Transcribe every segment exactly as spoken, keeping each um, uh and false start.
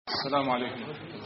السلام عليكم.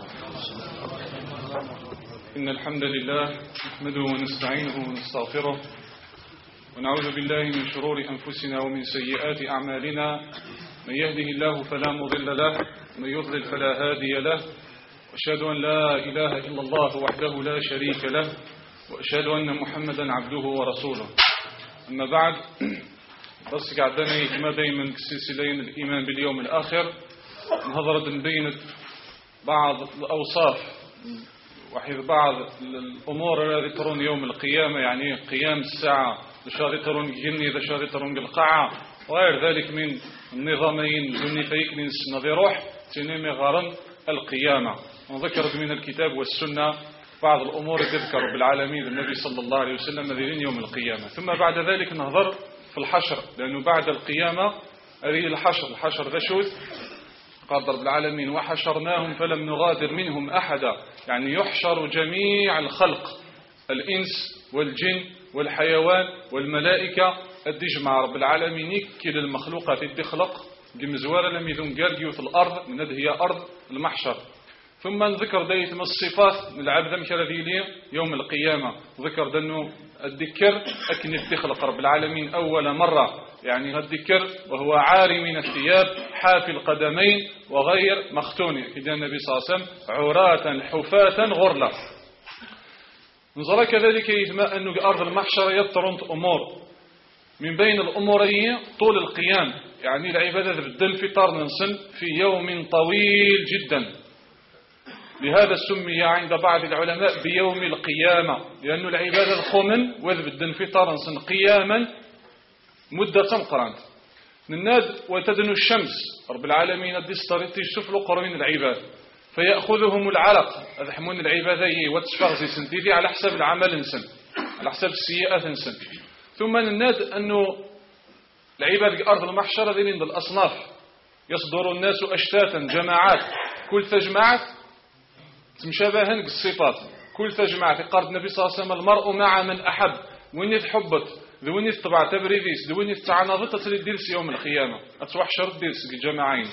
إن الحمد لله نحمده ونستعينه ونستغفره ونعوذ بالله من شرور أنفسنا ومن سيئات أعمالنا. من يهده الله فلا مضل له ومن يضلل فلا هادي له، وأشهد أن لا إله إلا الله وحده لا شريك له، وأشهد أن محمدا عبده ورسوله. أما بعد، بس قعدنا كما دايما سلسلين الإيمان باليوم الآخر، نهضرت نبين بعض الأوصاف وحيث بعض الأمور التي ترون يوم القيامة، يعني قيام الساعة لشاغي ترون جني ذا شاغي ترون القاعة وغير ذلك من النظامين دوني فيكنين السنة روح تنمي غارن القيامة. وذكرت من الكتاب والسنة بعض الأمور تذكر بالعالمين النبي صلى الله عليه وسلم ذين يوم القيامة. ثم بعد ذلك نهضر في الحشر، لأنه بعد القيامة هذه الحشر الحشر ذا شوث قال رب العالمين: وحشرناهم فلم نغادر منهم أحدا، يعني يحشر جميع الخلق، الإنس والجن والحيوان والملائكة الدجمع رب العالمين يكل المخلوقات التخلق جمزوارة لم يذن قرقيو في الأرض من هي أرض المحشر. ثم نذكر دايت من الصفات من العبد مكرذيلية يوم القيامة، ذكر دانو الذكر أكن التخلق رب العالمين أول مرة، يعني الذكر وهو عاري من الثياب حافي القدمين وغير مختون، كده النبي صلى الله عليه وسلم عراة حفاة غرلة. نظر كذلك يتما أنه أرض المحشر يطرنت أمور، من بين الأمورين طول القيام، يعني العبادة بدل في طرنسن في يوم طويل جدا. لهذا سمي عند بعض العلماء بيوم القيامة، لأن العبادة الخمن وذ بدن في طرنسن قياما مدة قرانت نناد وتدنو الشمس رب العالمين الدستريتي شفلوا قرين العباد فيأخذهم العلق أذحمون العبادة وتشفغزي سنتيدي على حسب العمل انسن، على حسب السيئات انسن. ثم نناد أنه العباد أرض المحشر ذين عند الأصناف يصدر الناس أشتاتا جماعات، كل تجمعت تمشابهن بالصفات، كل تجمعت قرد النبي صلى الله عليه وسلم: المرء مع من أحب، وين يتحبط ذوين يتبع تبريديس ذوين يتعناضت تصل الدرس يوم القيامة أتصبح شرط درس الجماعين.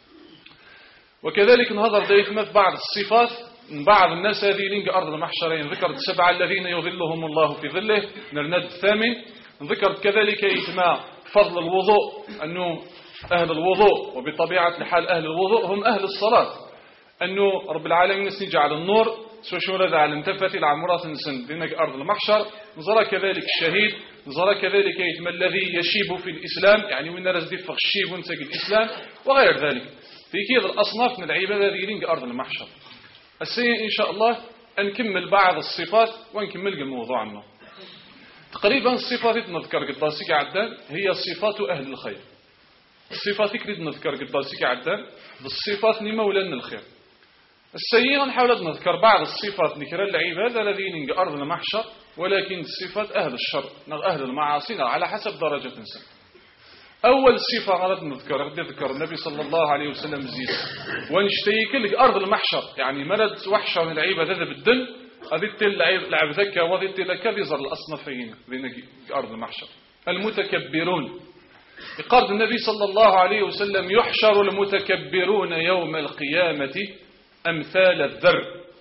وكذلك نهضر ذلك في بعض الصفات من بعض الناس هذين أرض المحشرين، ذكرت سبعة الذين يظلهم الله في ظله نرند الثامن. ذكرت كذلك يتما فضل الوضوء، أنه أهل الوضوء وبطبيعة الحال أهل الوضوء هم أهل الصلاة، أنه رب العالمين سنجعل النور سوشورة على انتفت العمرات نسن دينك أرض المحشر. نظر كذلك الشهيد، نظر كذلك يتم الذي يشيب في الإسلام، يعني وين رزدي فخ الشيب ونسك الإسلام وغير ذلك. في كذا الأصناف من العبادة دينك أرض المحشر. السيء إن شاء الله نكمل بعض الصفات ونكمل الموضوع عنه. تقريبا الصفات نذكر قداسك عدان هي صفات أهل الخير. الصفات كريد نذكر قداسك عدان بالصفات لمولانا الخير. السيئة نحاول نذكر بعض الصفات نكرا العبادة الذين أرض المحشر، ولكن صفات أهل الشر أهل المعاصي على حسب درجة الإنسان. أول صفة غلط نذكر ذكر النبي صلى الله عليه وسلم زيد ونشتيك لك أرض المحشر، يعني مرد وحشة من العبادة بالدن أذيت العب ذكى وذيت لك بيظهر الأصنفين بين أرض المحشر. المتكبرون بقرض النبي صلى الله عليه وسلم: يحشر المتكبرون يوم القيامة أمثال الذر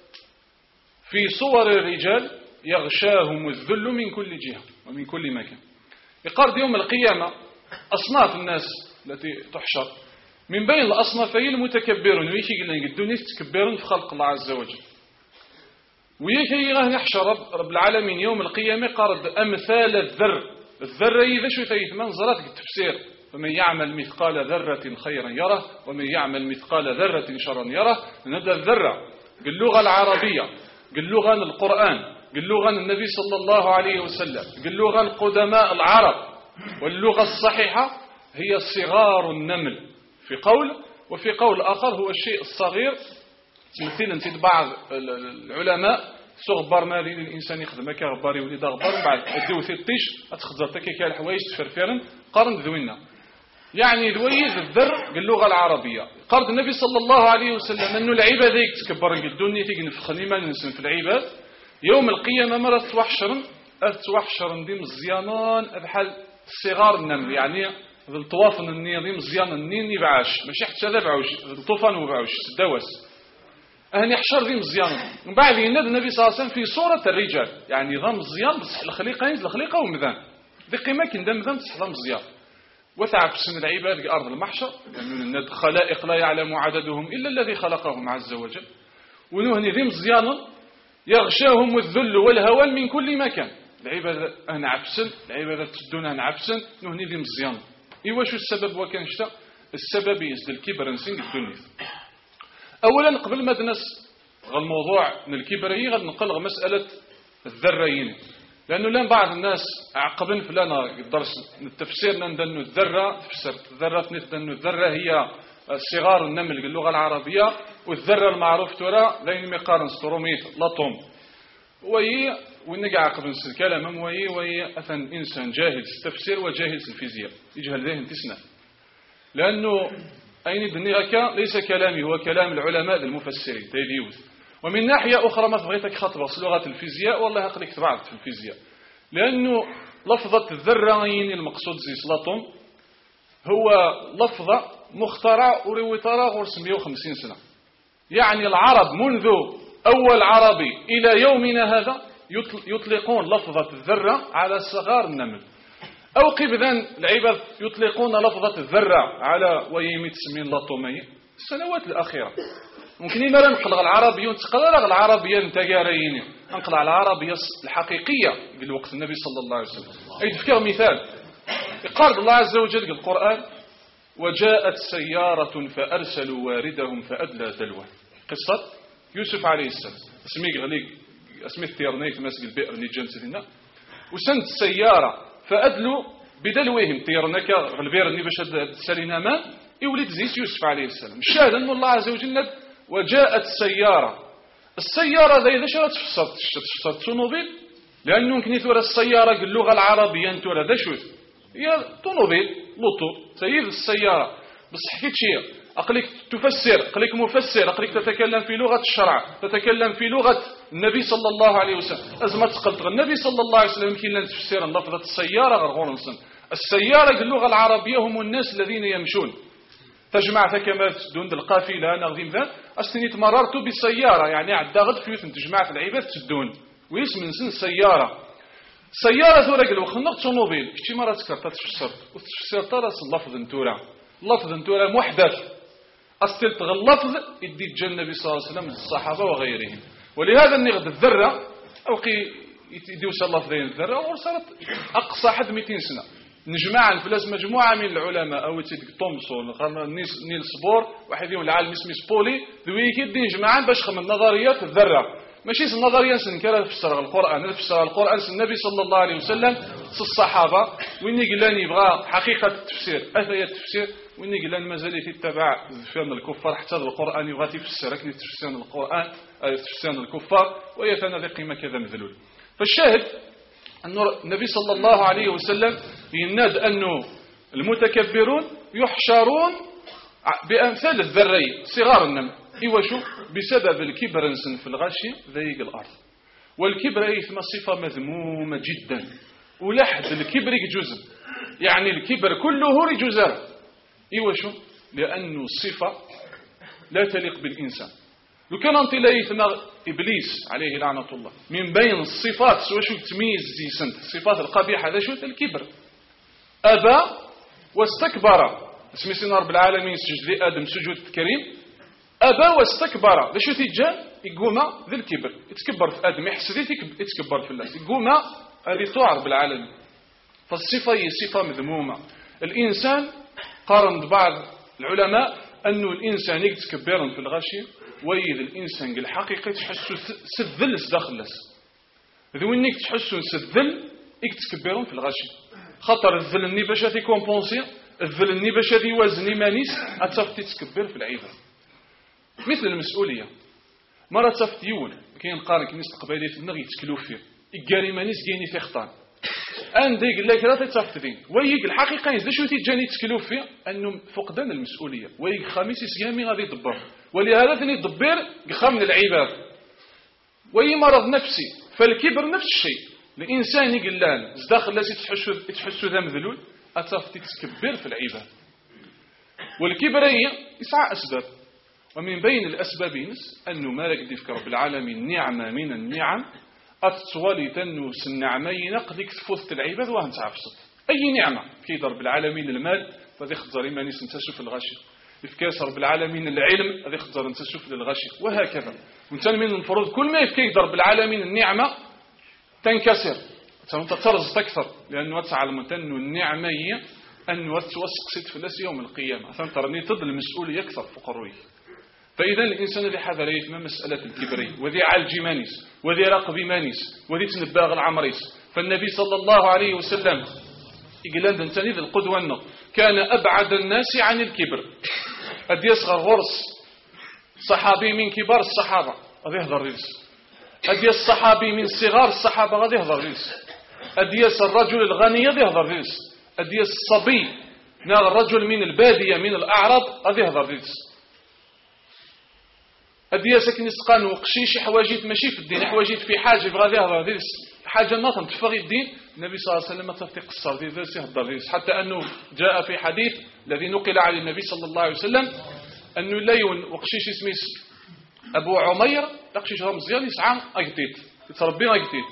في صور الرجال يغشاهم الذل من كل جهة ومن كل مكان. يقارد يوم القيامة أصناف الناس التي تحشر، من بين الأصنافين المتكبرون، ويكي قلنا الدنيا تكبرون في خلق الله عز وجل، ويكي يحشر رب العالمين يوم القيامة قارد أمثال الذر. الذر إذا شو ثيث منظرات التفسير: فمن يعمل مثقال ذرة خيرا يره ومن يعمل مثقال ذرة شرا يره. نبدأ الذرة باللغة العربية، باللغة القرآن، باللغة النبي صلى الله عليه وسلم، باللغة القدماء العرب. واللغة الصحيحة هي صغار النمل في قول، وفي قول آخر هو الشيء الصغير. مثلا تد بعض العلماء صغبر ما دين الإنسان يخدم كغبار يولد غبار بعد الدو في الطيش أتخذر تكيك الحوايج تفرفرن قرن ذوينا، يعني ذويز الذر باللغة العربية. قرد النبي صلى الله عليه وسلم أنه العبادة يتكبر الدنيا تيجي نفخني ما ننسن في العباد يوم القيامة مرة توحشرن أتوحشرن دي مزيانان بحال صغار النمل، يعني الطوافن النيضي مزيان النين يبعاش ماشي حتى لا بعوش الطوفان وبعوش الدواس أهني حشر ذي مزيان من بعد يناد النبي صلى الله عليه وسلم في صورة الرجال يعني ذا مزيان بصح الخليقة ينزل الخليقة ومذان ذي قيمة كندم مذان بصح ذا مزيان وتعب سن العباد في أرض المحشر لأن يعني خلائق لا يعلم عددهم إلا الذي خلقهم عز وجل ونهني ذي مزيان يغشاهم الذل والهوان من كل مكان العبادة أنا عبسن العبادة تدون أنا عبسن نهني ذي مزيان إيوا شو السبب وكان شتا السبب يزد الكبر نسنج الدنيا أولا قبل ما دنس الموضوع من الكبر هي غد نقل مسألة الذريين لأنه لان بعض الناس عقبن فلانا الدرس التفسير ندنو الذرة تفسر الذرة ندنو الذرة هي صغار النمل باللغة العربية والذرة المعروف ترى لين مقارن ستروميت لطم وهي ونقع عقبن الكلام وهي وهي أثن إنسان جاهل التفسير وجاهل الفيزياء يجهل ذهن تسنى لأنه أين دنيغك ليس كلامي هو كلام العلماء المفسرين تيديوث ومن ناحية أخرى ما بغيتك خطبة لغة الفيزياء والله أقلك تبعت في الفيزياء لأنه لفظة الذرين المقصود زي سلاطم هو لفظة مخترع ورويترا غرس مئة وخمسين سنة يعني العرب منذ أول عربي إلى يومنا هذا يطلقون لفظة الذرة على صغار النمل أو قبذا العباد يطلقون لفظة الذرة على ويميت سمين لطومية السنوات الأخيرة ممكن إما نقلغ العربية ونتقلغ العربية نتقاريين نقلغ العربية الحقيقية بالوقت النبي صلى الله عليه وسلم أي تفكر مثال قال الله عز وجل القرآن وجاءت سيارة فأرسلوا واردهم فأدلى دلوه قصة يوسف عليه السلام اسمي غليق اسمي التيرنيت ماسك البئر نيجان سلينا وسنت السيارة فأدلوا بدلوهم تيرنك غالبير اللي باش سالينا ما يولد زيس يوسف عليه السلام الشاهد أن الله عز وجل وجاءت سيارة السيارة ذي ذا شرط تفسرت تفسرت طونوبيل لأنه يمكن يثور السيارة باللغة العربية انتورا ذا شو هي طونوبيل لوطو سيد السيارة بس حكيت شيء أقلك تفسر أقلك مفسر أقلك تتكلم في لغة الشرع تتكلم في لغة النبي صلى الله عليه وسلم أزمة قلت النبي صلى الله عليه وسلم يمكن لن تفسير لفظة السيارة غير السيارة باللغة العربية هم الناس الذين يمشون تجمع كما دون القافلة نغذيم ذا أستنيت مررت بسيارة يعني عدا غد فيوت تجمع العباد تدون ويسمن سن سيارة سيارة ثورة قلوا خلنا طونوبيل كتي مرة تكرت تفسرت وتفسرت راس اللفظ انتورا اللفظ انتورا محدث أستلت اللفظ يدي جاء النبي صلى الله عليه وسلم الصحابة وغيرهم ولهذا نغد الذرة أو قي يديوس اللفظين الذرة وصارت أقصى حد مئتين سنة نجمع الفلاس مجموعة من العلماء أو تيدك تومسون نيل سبور واحد يوم العالم اسمه سبولي ذويك يدي نجمعان باش خمن نظريات الذرة ماشي النظرية سنكرها تفسر القرآن تفسر القرآن النبي صلى الله عليه وسلم الصحابة وين يقول يبغى حقيقة التفسير أثية التفسير وين يقول مازال يتبع فهم الكفار حتى القرآن يبغى تفسر لكن تفسير القرآن تفسير الكفار ويثنى ذي قيمة كذا مذلول فالشاهد أن النبي صلى الله عليه وسلم يناد أنه المتكبرون يحشرون بأمثال الذري صغار النمل إيوا شو بسبب الكبر نسن في الغاشية ذيق الأرض والكبر يثم صفة مذمومة جدا ولحد الكبر جزء يعني الكبر كله رجزار إيوا شو لأنه الصفة لا تليق بالإنسان لو كان أنت لا يثنى إبليس عليه لعنة الله من بين الصفات سوى شو تميز زي سنت الصفات القبيحة هذا شو الكبر أبى واستكبر اسمي سيدنا رب العالمين سجد ذي آدم سجود كريم أبى واستكبر لشو تيجا يقوم ذي الكبر يتكبر في آدم يحسد يتكبر في الله يقوم هذه تعرف بالعالمين فالصفة هي صفة مذمومة الإنسان قارن بعض العلماء أنه الإنسان يتكبر في الغاشية ويد الإنسان الحقيقة تحسه سذل داخل ذو إنك تحسه سذل يتكبرون في الغاشية خطر الذل الني باش هذي كومبونسي الذل الني باش هذي وزني مانيس أتصف تتكبر في العيبة مثل المسؤولية مرة تصف يون كاين قارن كنيس القبائلية في النغ يتكلو فيه إيجاري مانيس جيني في خطان أن ديك الله كذا تصف تدين ويك الحقيقة إذا شو تيجاني تكلو فيه أنه فقدان المسؤولية ويك خميس يسيامي غادي يدبر ولهذا ثاني يدبر خم من العباد وي مرض نفسي فالكبر نفس الشيء الإنسان يقلان زداخل الناس يتحسوا يتحسوا ذا مذلول أتاف تتكبر في العباد. والكبرية يسعى أسباب، ومن بين الأسباب ينس أنه مالك ديفك رب العالمين نعمة من النعم أتوالي تنوس النعمين قدك تفوت العباد وهم تعفصت أي نعمة كي رب العالمين المال فذي خزر إما نيس نتشوف الغشي إفكاس رب العالمين العلم هذي خزر نتشوف للغشي وهكذا. وانتان من المفروض كل ما يفكي رب العالمين النعمة تنكسر ترز أكثر، لأنه تعلم أنه النعمية أنه توسق ست فلس يوم القيامة ترني تضل المسؤولية أكثر فقروي. فإذا الإنسان ذي حذر يفهم مسألة الكبري وذي عالجي مانيس وذي راقبي مانيس وذي تنباغ العمريس. فالنبي صلى الله عليه وسلم يقول لنا ذي القدوة أنه كان أبعد الناس عن الكبر. أدي يصغر غرس صحابي من كبار الصحابة هذا يهضر ريس، أدي الصحابي من صغار الصحابة هذا يهضر ريس، أدي الرجل الغني هذا يهضر ريس، أدي الصبي نال الرجل من البادية من الأعراب هذا يهضر ريس، أدي ساكن يسقان وقشيش حواجيت ماشي في الدين حواجيت في حاجة بغادي يهضر ريس حاجة ناطن تفغي الدين. النبي صلى الله عليه وسلم تفتق الصار دي ذا يهضر ريس، حتى أنه جاء في حديث الذي نقل عن النبي صلى الله عليه وسلم أنه لا يون وقشيش اسمه أبو عمير يقشيش رمزيان يسعى أجديد يتربين أجديد.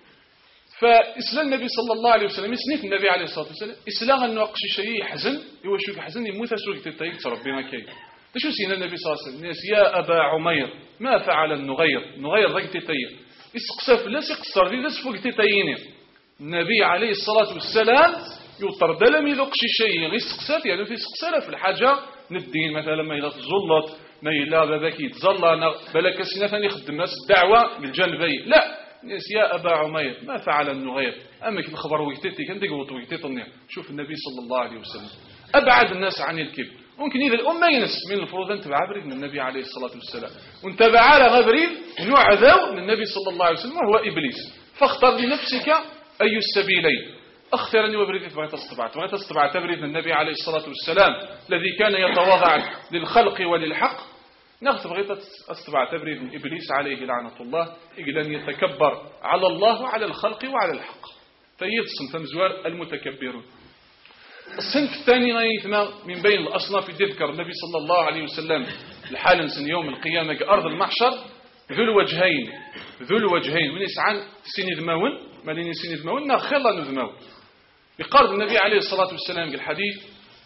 فإسلام النبي صلى الله عليه وسلم يسنيت النبي عليه الصلاة والسلام إسلام أنه أقشيش يحزن يوشوك حزن يموت سوق تتايك تربينا كي تشو سينا النبي صلى الله عليه وسلم الناس يا أبا عمير ما فعل النغير نغير ذاك تتايك يسقسف لا سقصر لي لس فوق تتايني. النبي عليه الصلاة والسلام يطردل من لقشي شيء يسقسف يعني في سقسله في الحاجة ندين مثلا ما إلى تزلط ما إلى بذاك يتزلى بلك سنة ثاني يخدم ناس الدعوة بالجانبي لا ناس يا أبا عمير ما فعل النغير أما كيف الخبر ويكتيتي كان دقوط ويكتيتني. شوف النبي صلى الله عليه وسلم أبعد الناس عن الكبر. ممكن إذا الأمة ينس من الفروض أن تبع بريد من النبي عليه الصلاة والسلام وانتبع على غبريل نوع ذو من النبي صلى الله عليه وسلم وهو إبليس. فاختر لنفسك أي السبيلين أختر أني وبريد تبغي تستبع تبغي تستبع تبريد من النبي عليه الصلاة والسلام الذي كان يتواضع للخلق وللحق ناخذ بغيت استبع تبريد من إبليس عليه لعنة الله يقول أن يتكبر على الله وعلى الخلق وعلى الحق. فيد صنف مزوار المتكبرون. الصنف الثاني يثنى من بين الأصناف اللي ذكر النبي صلى الله عليه وسلم الحال سن يوم القيامة كأرض المحشر ذو الوجهين ذو الوجهين ونسعان سن ذماون ما لين سن ذماون ناخلا نذماون. يقارب النبي عليه الصلاة والسلام في الحديث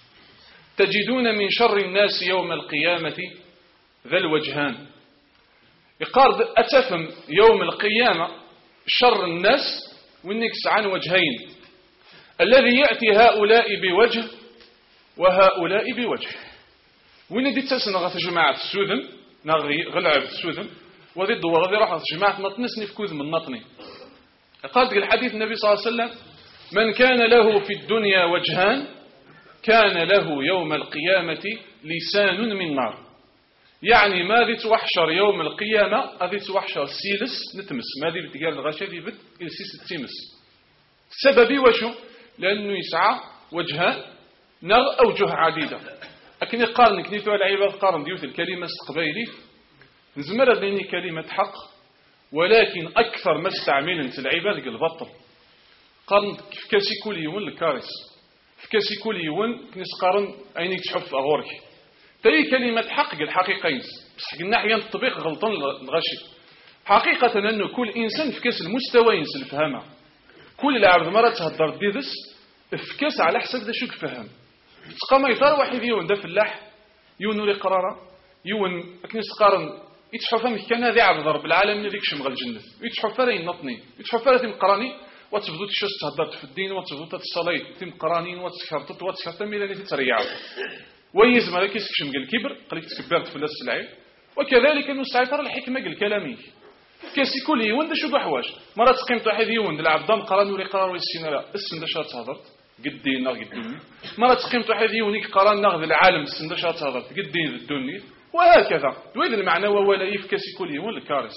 تجدون من شر الناس يوم القيامة ذا الوجهان. يقارب أتفهم يوم القيامة شر الناس ونكس عن وجهين الذي يأتي هؤلاء بوجه وهؤلاء بوجه. وين دي تسنغ جماعة السودن نغي غلعب السودن وذي الدور غادي راح جماعة نطنسني في كوز من نطني. قال الحديث النبي صلى الله عليه وسلم من كان له في الدنيا وجهان كان له يوم القيامة لسان من نار. يعني ما ذي توحشر يوم القيامة هذه توحشر سيلس نتمس ما ذي بتقال الغاشة ذي بد السيس التمس. سببي وشو لأنه يسعى وجهان نغ أوجه عديدة. لكن يقارن كنيث والعباد قارن ديوث الكلمة استقبيلي نزمر لأني كلمة حق ولكن أكثر ما استعملت العباد البطل. قارن في كاسي كل يوم الكارث في كاسي كل يوم كنيس قارن عينيك تحف أغورك تري كلمة حق الحقيقين بس حق الناحية الطبيق غلطان الغشي. حقيقة أنه كل إنسان في كاس المستوى ينسل فهمه. كل العبد مرة تهدر ديدس في كاس على حسب ذا شوك فهم. تقام يطار واحد يون دا فلاح يون نوري قرارة يون كنيس قارن يتحف فهمك كان هذا عبد رب العالمين ذيك شمغل الجنة يتحف فلا ينطني يتحف فلا تمقراني وتبدو تشوش تهدرت في الدين وتبدو تتصلي تمقرانين وتسكرتت وتسكرت ميلاني تتريع ويز ما كيسك شمغل الكبر قلت تكبرت في السلعي. وكذلك أنه سيطر الحكمة الكلامي كاسي كل يون دا شو بحواش مرات قيمت واحد يون العبد دام قران وري قرار ويسينا لا السن دا شات تهضرت قدينا قدوني مرات قيمت واحد يون يك قران ناخذ العالم السن دا شات تهضرت قدين الدنيا وهكذا. دويد المعنى هو ولا يف كاسي كل يون الكارث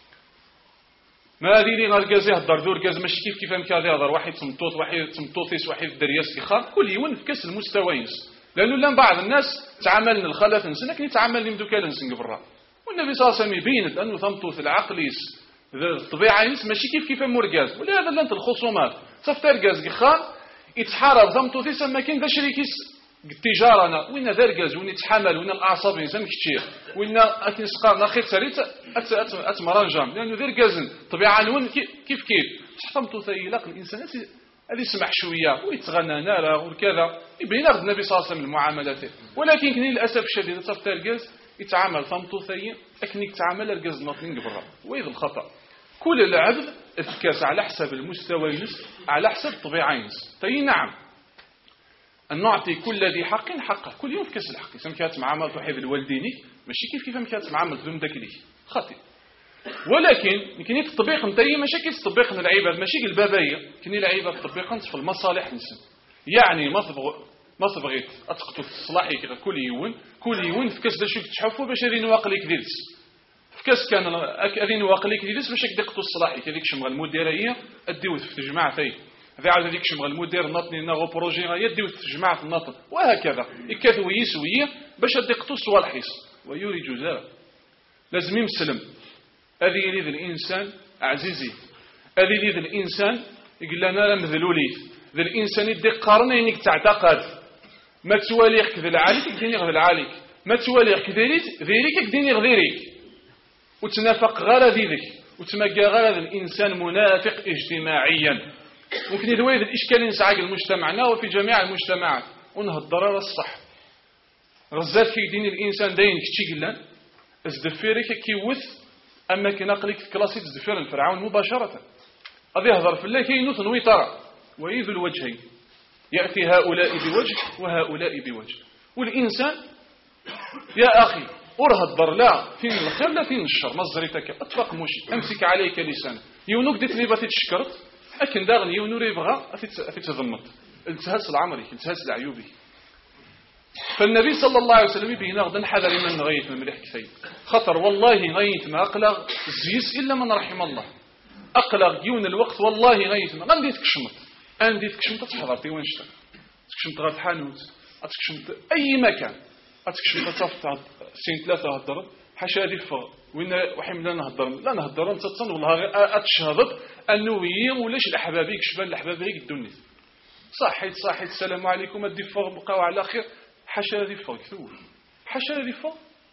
ما هذه لي غالكازي هضر دور كاز ماشي كيف كيف امك هذا هضر واحد تمطوط واحد تمطوطيس واحد درياس كيخا كل يون في كاس المستويين لانه لان بعض الناس تعامل الخلف نسن لكن يتعامل لي مدوكا نسن قبره. والنبي صلى الله عليه وسلم يبين أنه ثمطوث العقليس الطبيعة ينس ماشي كيف كيف مرقاز ولا هذا اللي أنت الخصومات تفتر قاز قخان يتحارب ضمطو سما كاين ذا شريكيس التجاره وين ذا الكاز وين يتحمل وين الاعصاب ينزم كثير وين اتنسقار اخي تسريت اتمرنجم لانه ذا الكاز طبيعه نون كيف كيف تحطمتو ثيلاق الانسان هذه يسمح شويه ويتغنى نارا وكذا يبين غد النبي صلى الله عليه وسلم المعاملات ولكن كاين للاسف الشديد تصفت الكاز يتعامل ثمطو ثي اكنيك تعامل الكاز ناطين قبره ويذ الخطا كل العبد الكاس على حسب المستوى ينس على حسب الطبيعه ينس طيب نعم أن نعطي كل ذي حق حقه كل يوم في كاس الحق يسمى كات معاملة وحيد الوالدين ماشي كيف كيف كات معاملة ذم ذاك ليه خاطئ ولكن يمكن يتطبيق نتايا ماشي كيتطبيق من العباد ماشي البابايه كاين العباد تطبيقا في المصالح نسن يعني ما تبغ ما تبغيت اتقطو الصلاحي كل يوم كل يوم في كاس داك تحفوا باش هذه نواقلك ديلس في كاس كان هذه نواقلك ديلس باش دقتو الصلاحي كذيك شمغ المديريه اديو في الجماعه ثاني هذا عاد هذيك شمغ المدير ناطني ناغو بروجي يديو في جماعه الناطن وهكذا يكاثوا يسويه باش دقتو الصوالحيس ويوري جزاء لازم يمسلم هذه يريد الإنسان عزيزي هذه يريد الإنسان يقول لنا مذلولي ذا الإنسان يدي قارن إنك تعتقد ما تواليك كذل عليك يديني غذل عليك ما تواليك كذلك ذيريك يديني غذيريك وتنافق غير ذيك وتمقى غير الإنسان منافق اجتماعيا ممكن يدوي الإشكال ينسعق المجتمعنا وفي جميع المجتمعات ونهضر الصح غزات كي يديني الإنسان داين كتشي قلان ازدفيرك كيوث أما كي نقلك كلاسيت زفير الفرعون مباشرة أذي هضر في الله كي ينوث ويطرى ويذ الوجهين يأتي هؤلاء بوجه وهؤلاء بوجه والإنسان يا أخي أره الضر لا فين الخير لا فين الشر مصدريتك أطفق موشي أمسك عليك لسانك يونوك ديت لي باتي تشكرت أكن داغن يونو يبغى أفي تضمت التهس العمري التهس العيوبي فالنبي صلى الله عليه وسلم يبين غدا حذر من غيث من مليح كثير خطر والله غيث ما أقلغ زيس إلا من رحم الله أقلغ ديون الوقت والله غيث ما غندي تكشمت أندي تكشمت تحضرتي وين شتا تكشمت غير حانوت تكشمت أي مكان تكشمت تصفت سين ثلاثة هضر حاشا هذه فغ وين وحيم لا نهضر لا نهضر أنت تصن والله أتشهدت أنه يم ولاش الأحبابيك شبان الأحبابيك الدنيا صحيت صحيت السلام عليكم أدي فغ بقاو على خير حاشا هذه فغ كثور حاشا هذه فغ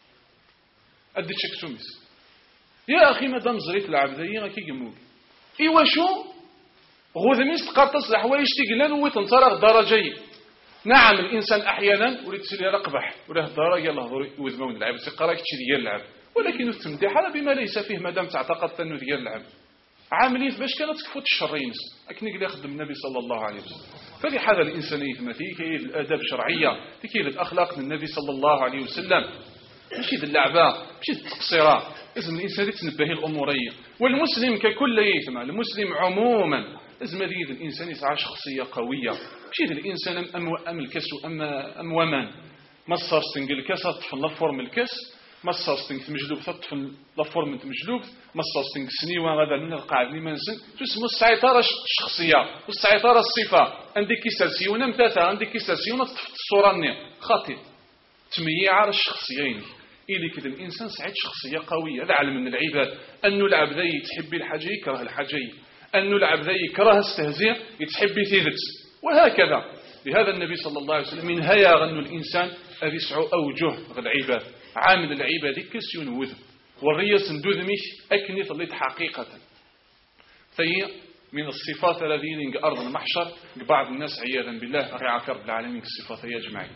أدي تشكسوميس يا أخي مادام زريت العبدية غاكي يقموك إيوا شو غوذميس تقاطس الحوايج تيقلان ويتنطرق درجي نعم الإنسان أحيانا وليت تسلي رقبح ولا الدرجة يلا هضري وذمون العبد سيقراك تشي ديال العبد ولكن التمديح هذا بما ليس فيه مادام تعتقدت أنه ديال العبد عاملين باش كانت تكفوت الشرينس أكن يقدر يخدم النبي صلى الله عليه وسلم ففي هذا الإنسانية فيه كاين الآداب الشرعية كاين الأخلاق من النبي صلى الله عليه وسلم ماشي اللعبة ماشي التقصيرات لازم الإنسان يتنبه الأمورية والمسلم ككل يثمع المسلم عموما لازم هذه الإنسان يسعى شخصية قوية ماشي الإنسان أم أم الكاس أما أم ومان ما صارستنج الكاس تطفن لفورم الكاس ما صارستنج مجلوب تطفن لفورم مجلوب ما صارستنج سنيوان غدا من القاعد لي منسن تسمو السيطرة الشخصية والسيطرة الصفة عندك كيساسيون متاتا عندك كيساسيون تطفت الصورة النية خاطئ تمييع الشخصيين إلي كذا الإنسان سعيد شخصية قوية هذا علم من العباد أنه العبد يتحب الحاجة يكره الحاجة أنه العبد يكره استهزاء يتحب ثيبت وهكذا لهذا النبي صلى الله عليه وسلم من هيا غنو الإنسان أبيسعو أوجه العباد عامل العباد كسيون وذب والرياس ندوذ ميش أكني ثليت حقيقة فهي من الصفات الذين ينق أرض المحشر بعض الناس عياذا بالله أخي عافر بالعالمين الصفات هي أجمعين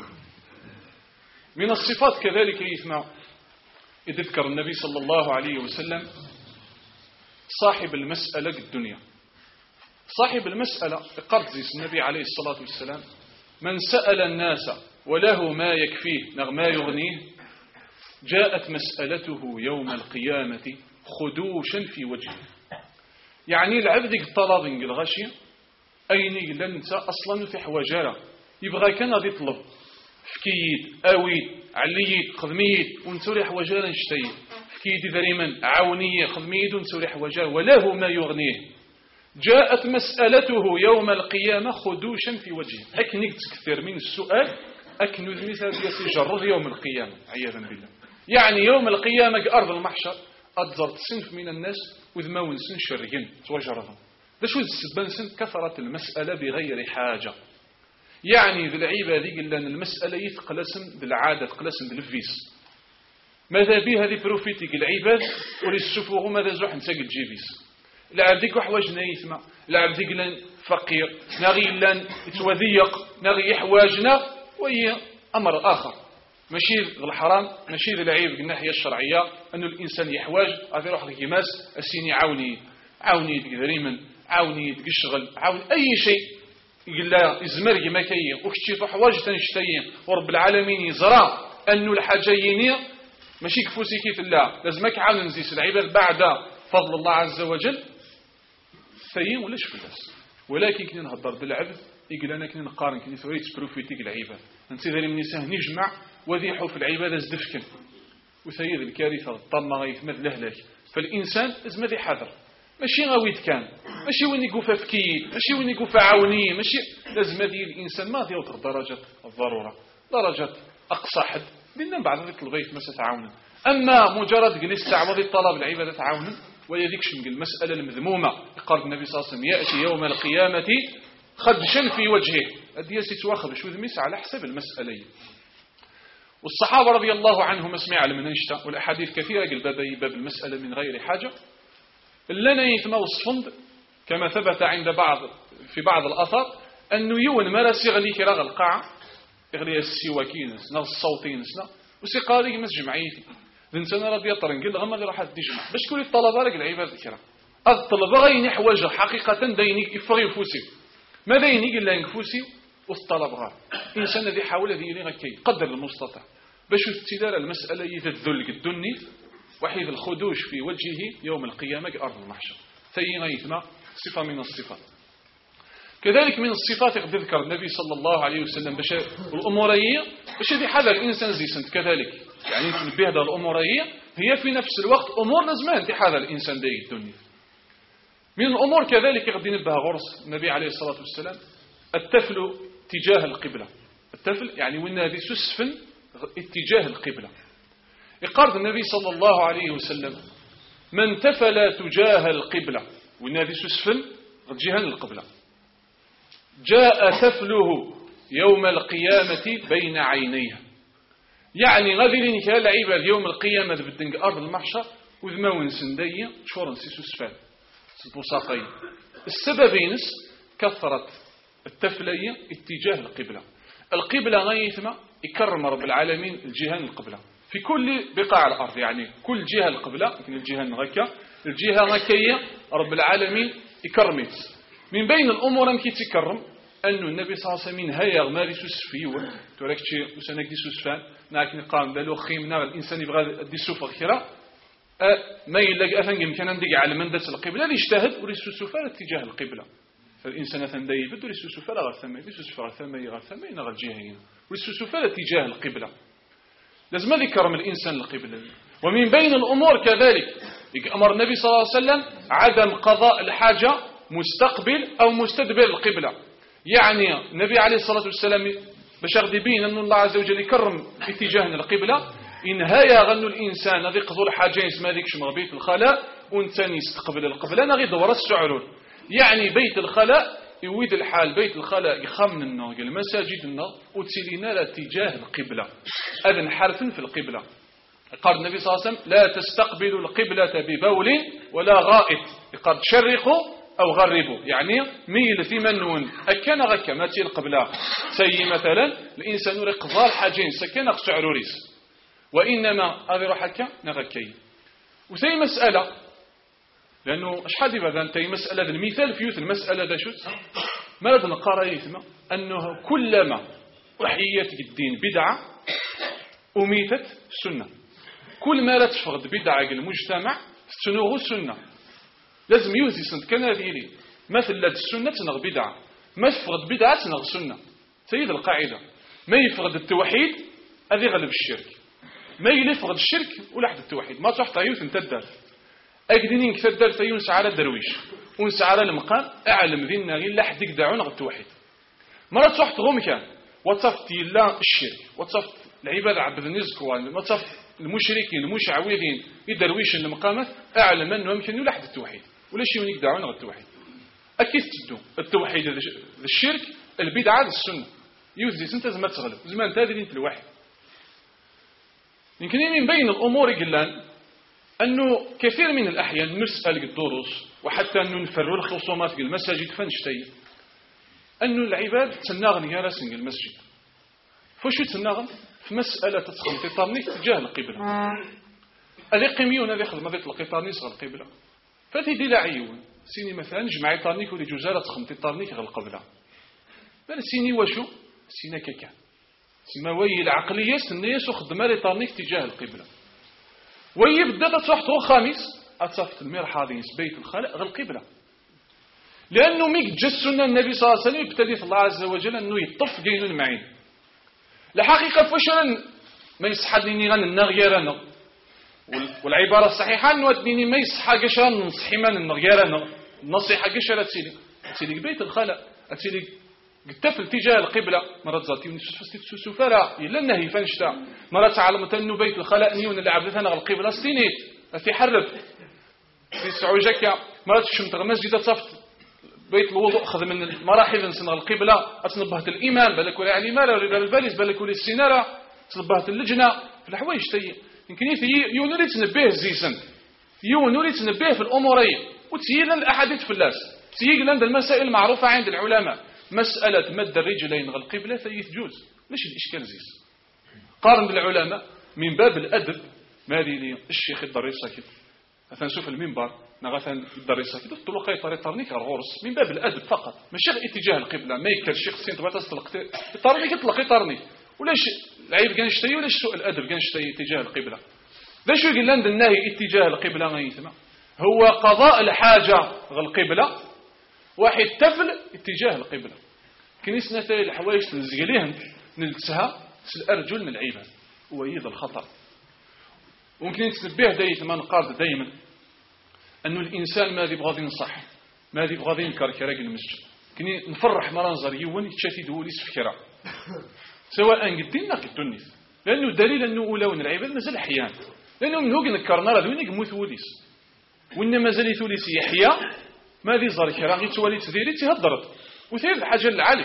من الصفات كذلك يسمع يذكر النبي صلى الله عليه وسلم صاحب المسألة الدنيا صاحب المسألة قرض النبي عليه الصلاة والسلام من سأل الناس وله ما يكفيه ما يغنيه جاءت مسألته يوم القيامة خدوشا في وجهه يعني العبد طلب الغشي أين لنت أصلا في حواجره يبغى كان غادي يطلب فكيد أويد عليد خدميد ونسوري حواجره نشتي فكيد ذريما عونية خدميد ونسوري حواجره وله ما يغنيه جاءت مسألته يوم القيامة خدوشا في وجهه أكنك تكثر من السؤال أكن مثال يسجرد يوم القيامة عياذا بالله يعني يوم القيامة أرض المحشر أتزرت صنف من الناس وذماون سن شرقين توجرهم دا شو السبنسن كثرة المسألة بغير حاجة. يعني ذي العبادة قلنا المسألة يتقلسم بالعادة تقلسم بالفيس ماذا بها ذي بروفيتيك العباد وليسفوه ماذا زوح نساق الجيفيس العبد يحواج نايثما العبد يقلن فقير نغي لن يتوذيق نغي يحواجنا وهي أمر آخر ماشي الحرام ماشي العيب من الناحية الشرعية أنه الإنسان يحواج أفي روح الكماس السيني عاوني عاوني دقريما عاوني دقشغل عاوني أي شيء يقول لا إزمرق ما كي وكتشيطو حواج تنشتين ورب العالمين يزرع أنه الحاجيين ماشي كفوسي كيف الله لازمك عاون نزيس العباد بعد فضل الله عز وجل فهي ولاش فلاس ولكن كنا نهضر بالعبد يقول أنا كنا نقارن كنا ثوريت بروفيتيك العباد انت ذا من نساه نجمع وذيحوا في العبادة ازدفكن وسيد الكارثة الطمة غيثمد لهلاك فالإنسان لازم ذي حذر ماشي غاويت كان ماشي وين يقوفا فكي ماشي وين يقوفا عاوني ماشي لازم ذي الإنسان ما ذيوتر درجة الضرورة درجة أقصى حد لأن بعد ذلك البيت ما ستعاون أما مجرد جلس تعوض الطلب العبادة تعاون ويذكش من المسألة المذمومة قال النبي صلى الله عليه وسلم يأتي يوم القيامة خدشا في وجهه الدياسي تواخذ شو ذميس على حسب المسألة والصحابة رضي الله عنهم اسمع من نشتا والأحاديث كثيرة قل باب المسألة من غير حاجة لنا يثمى الصفند كما ثبت عند بعض في بعض الأثر أنه يون مرس يغلي كراغ القاعة يغلي السواكين نغ الصوتين سنا وسيقاري مسجمعيتي ذنسنا رضي يطرن قل غما اللي راح تجمع باش كل الطلبة لك العباد الكرام الطلبة غير حواجه حقيقة دينيك يفغي فوسي ما دينيك إلا ينفوسي والطلب غار إنسان الذي حاول ذي يلي غكي قدر المستطاع باش تدار المسألة يتذل الدني وحيد الخدوش في وجهه يوم القيامة أرض المحشر ثينا يثمى صفة من الصفات كذلك من الصفات يذكر النبي صلى الله عليه وسلم باش الأمورية باش هذه حذر الإنسان زي سنت كذلك يعني تنبه هذا الأمورية هي في نفس الوقت أمور لازم تحذر الإنسان دي الدنيا من الأمور كذلك يغدي نبها غرس النبي عليه الصلاة والسلام التفل تجاه القبلة التفل يعني وإن هذه سسفن اتجاه القبلة يقارد النبي صلى الله عليه وسلم من تفل تجاه القبلة وإن هذه سسفن جهة القبلة جاء تفله يوم القيامة بين عينيه يعني غذلين كالعباد يوم القيامة بدنك أرض المحشر وذماون سندية شورا سيسو سفال سبوساقين السببين كثرة التفلية اتجاه القبلة القبلة غيثما يكرم رب العالمين الجهة القبلة في كل بقاع الأرض يعني كل جهة القبلة لكن الجهة الغكة الجهة غكية رب العالمين يكرمت من بين الأمور كي تكرم أنه النبي صلى الله عليه وسلم هيا غماري سوسفي تركتشي وسنك دي سوسفان ناكن قام بالو خيمنا الإنسان يبغى دي سوفر خيرا ما يلاقي أفنجم كان ندق على مندس القبلة ليجتهد وريسوسفان اتجاه القبلة فالإنسان ثندي بدو ريسوسفان غير ثم ريسوسفان غير ثم غير ثم غير الجهين وريسوسفان اتجاه القبلة لازم يكرم الإنسان القبلة ومن بين الأمور كذلك أمر النبي صلى الله عليه وسلم عدم قضاء الحاجة مستقبل أو مستدبر القبلة يعني النبي عليه الصلاة والسلام باش يغدبين أن الله عز وجل يكرم اتجاهنا القبلة إن هيا غنو الإنسان هذي قضوا الحاجة يسمى ذيك شمغ بيت الخلاء وانسان يستقبل القبلة نغي دورة السعرون يعني بيت الخلاء يويد الحال بيت الخلاء يخمن النار المساجد النار وتسيلنا لاتجاه القبلة أذن حرف في القبلة قال النبي صلى الله عليه وسلم لا تستقبلوا القبلة ببول ولا غائط قد شرقوا أو غربوا يعني ميل في منون أكان غكا ما تي القبلة سي مثلا الإنسان يقضى الحاجين سكن سعروريس وإنما هذه روح هكا نغكي وثي مسألة لأنه أشحال ديبا أنت مسألة المثال فيوت المسألة دا شوت ما لدى نقارا يثم أنه كلما وحيت الدين بدعة أميتت السنة كل ما لا تفقد بدعة المجتمع تنوغ السنة لازم يوزي سنت كان هذه لي مثل لد السنة تنغ بدعة ما تفقد بدعة تنغ سنة سيد القاعدة ما يفقد التوحيد هذه غلب الشرك ما يفقد الشرك ولا حد التوحيد ما تروح تعيوث انت الدار أجدينين كتدار تيونس على الدرويش ونس على المقام أعلم ذينا غير لا حد يقدعون غير التوحيد مرة تروح تغم كان وتصفت لا الشرك وتصفت العبادة عبد النزك وتصفت المشركين المشعوذين يدرويش المقامات أعلم أنه يمكن ولا حد التوحيد ولا شيء يقدعون غير التوحيد أكيد تدو التوحيد الشرك البدعة السنة يوزي أنت زمان تغلب زمان تادي أنت الواحد. يمكن من بين الأمور قلان أنه كثير من الأحيان نسأل الدروس وحتى أنه نفروا الخصومات في المساجد فنشتي أنه العباد تناغن يا راسن المسجد فشو تناغن في مسألة تتخلطي طرنيك تجاه القبلة اللي قيميون اللي خدمة تلقي طرنيك غير القبلة فهذه دي لعيون سيني مثلا جمعي طرنيك ولي جوزالة تخمطي طرنيك غير القبلة بل سيني وشو سينا كيكا سما وي العقلية سنيس وخدمة لي طرنيك تجاه القبلة ويبدأ تصحته خامس أتصفت المرحاضين بيت الخلق غير القبلة لأنه ميك جسنا النبي صلى الله عليه وسلم ابتدي الله عز وجل أنه يطف قينون معين الحقيقة فشرا ما يصحدني غن النغيرنا والعبارة الصحيحة أنه أتنيني ما يصحى قشرا نصحي من النغيرنا النصيحة قشرا تسيلي تسيلي بيت الخلق تسيلي قتفل تجاه القبلة مرات زاتي ونسفستي سفرا إلا النهي فانشتا مرات علمت أنه بيت الخلق نيون اللي عبدتنا غير القبلة ستينيت أتي حرب في سعوجك مرات شمت مسجد صفت بيت الوضوء خذ من المراحل نسنغ القبلة أتنبهت الإمام بالك ولا علمارة ولا الباليس بالك ولا السنارة تنبهت اللجنة في الحوايج تي يمكن يونوري تنبيه زيسن يونوري تنبيه في الأمورية وتسيلنا الأحاديث في اللاس تسيلنا عند المسائل المعروفة عند العلماء مسألة مد الرجلين غير القبلة فيتجوز ليش الإشكال زيس قارن بالعلماء من باب الأدب ما هذه لي الشيخ الضريصة كده مثلا نشوف المنبر نغثن الدريسة كده طلقي طريق طرنيك الغورس من باب الأدب فقط ماشي اتجاه القبلة ما يكر الشيخ سين تبغى تطلق طرنيك تطلقي طرنيك ولاش العيب كان يشتي ولاش سوء الأدب كان يشتي اتجاه القبلة ذا شو يقول لنا النهي اتجاه القبلة ما يسمع هو قضاء الحاجة غير القبلة واحد تفل اتجاه القبلة كنيسنا تاي الحوايج تنزقليهم نلتسها الأرجل من العيبة ويض الخطر ممكن نتنبه دايما ما نقارد دايما أنه الإنسان ماذي بغاضي نصح ماذي بغاضي نكر كراق المسجد كني نفرح مرانزر يوان يتشاتي دوليس في كرا سواء قدينا قدونيس لأنه دليل أنه أولون العباد مازال حيان لأنه من هو نكرنا لذوني قموت وليس وإن مازال ثوليس يحيا ماذي زار كرا غي توالي تديري تهدرت وثير الحاجة العالي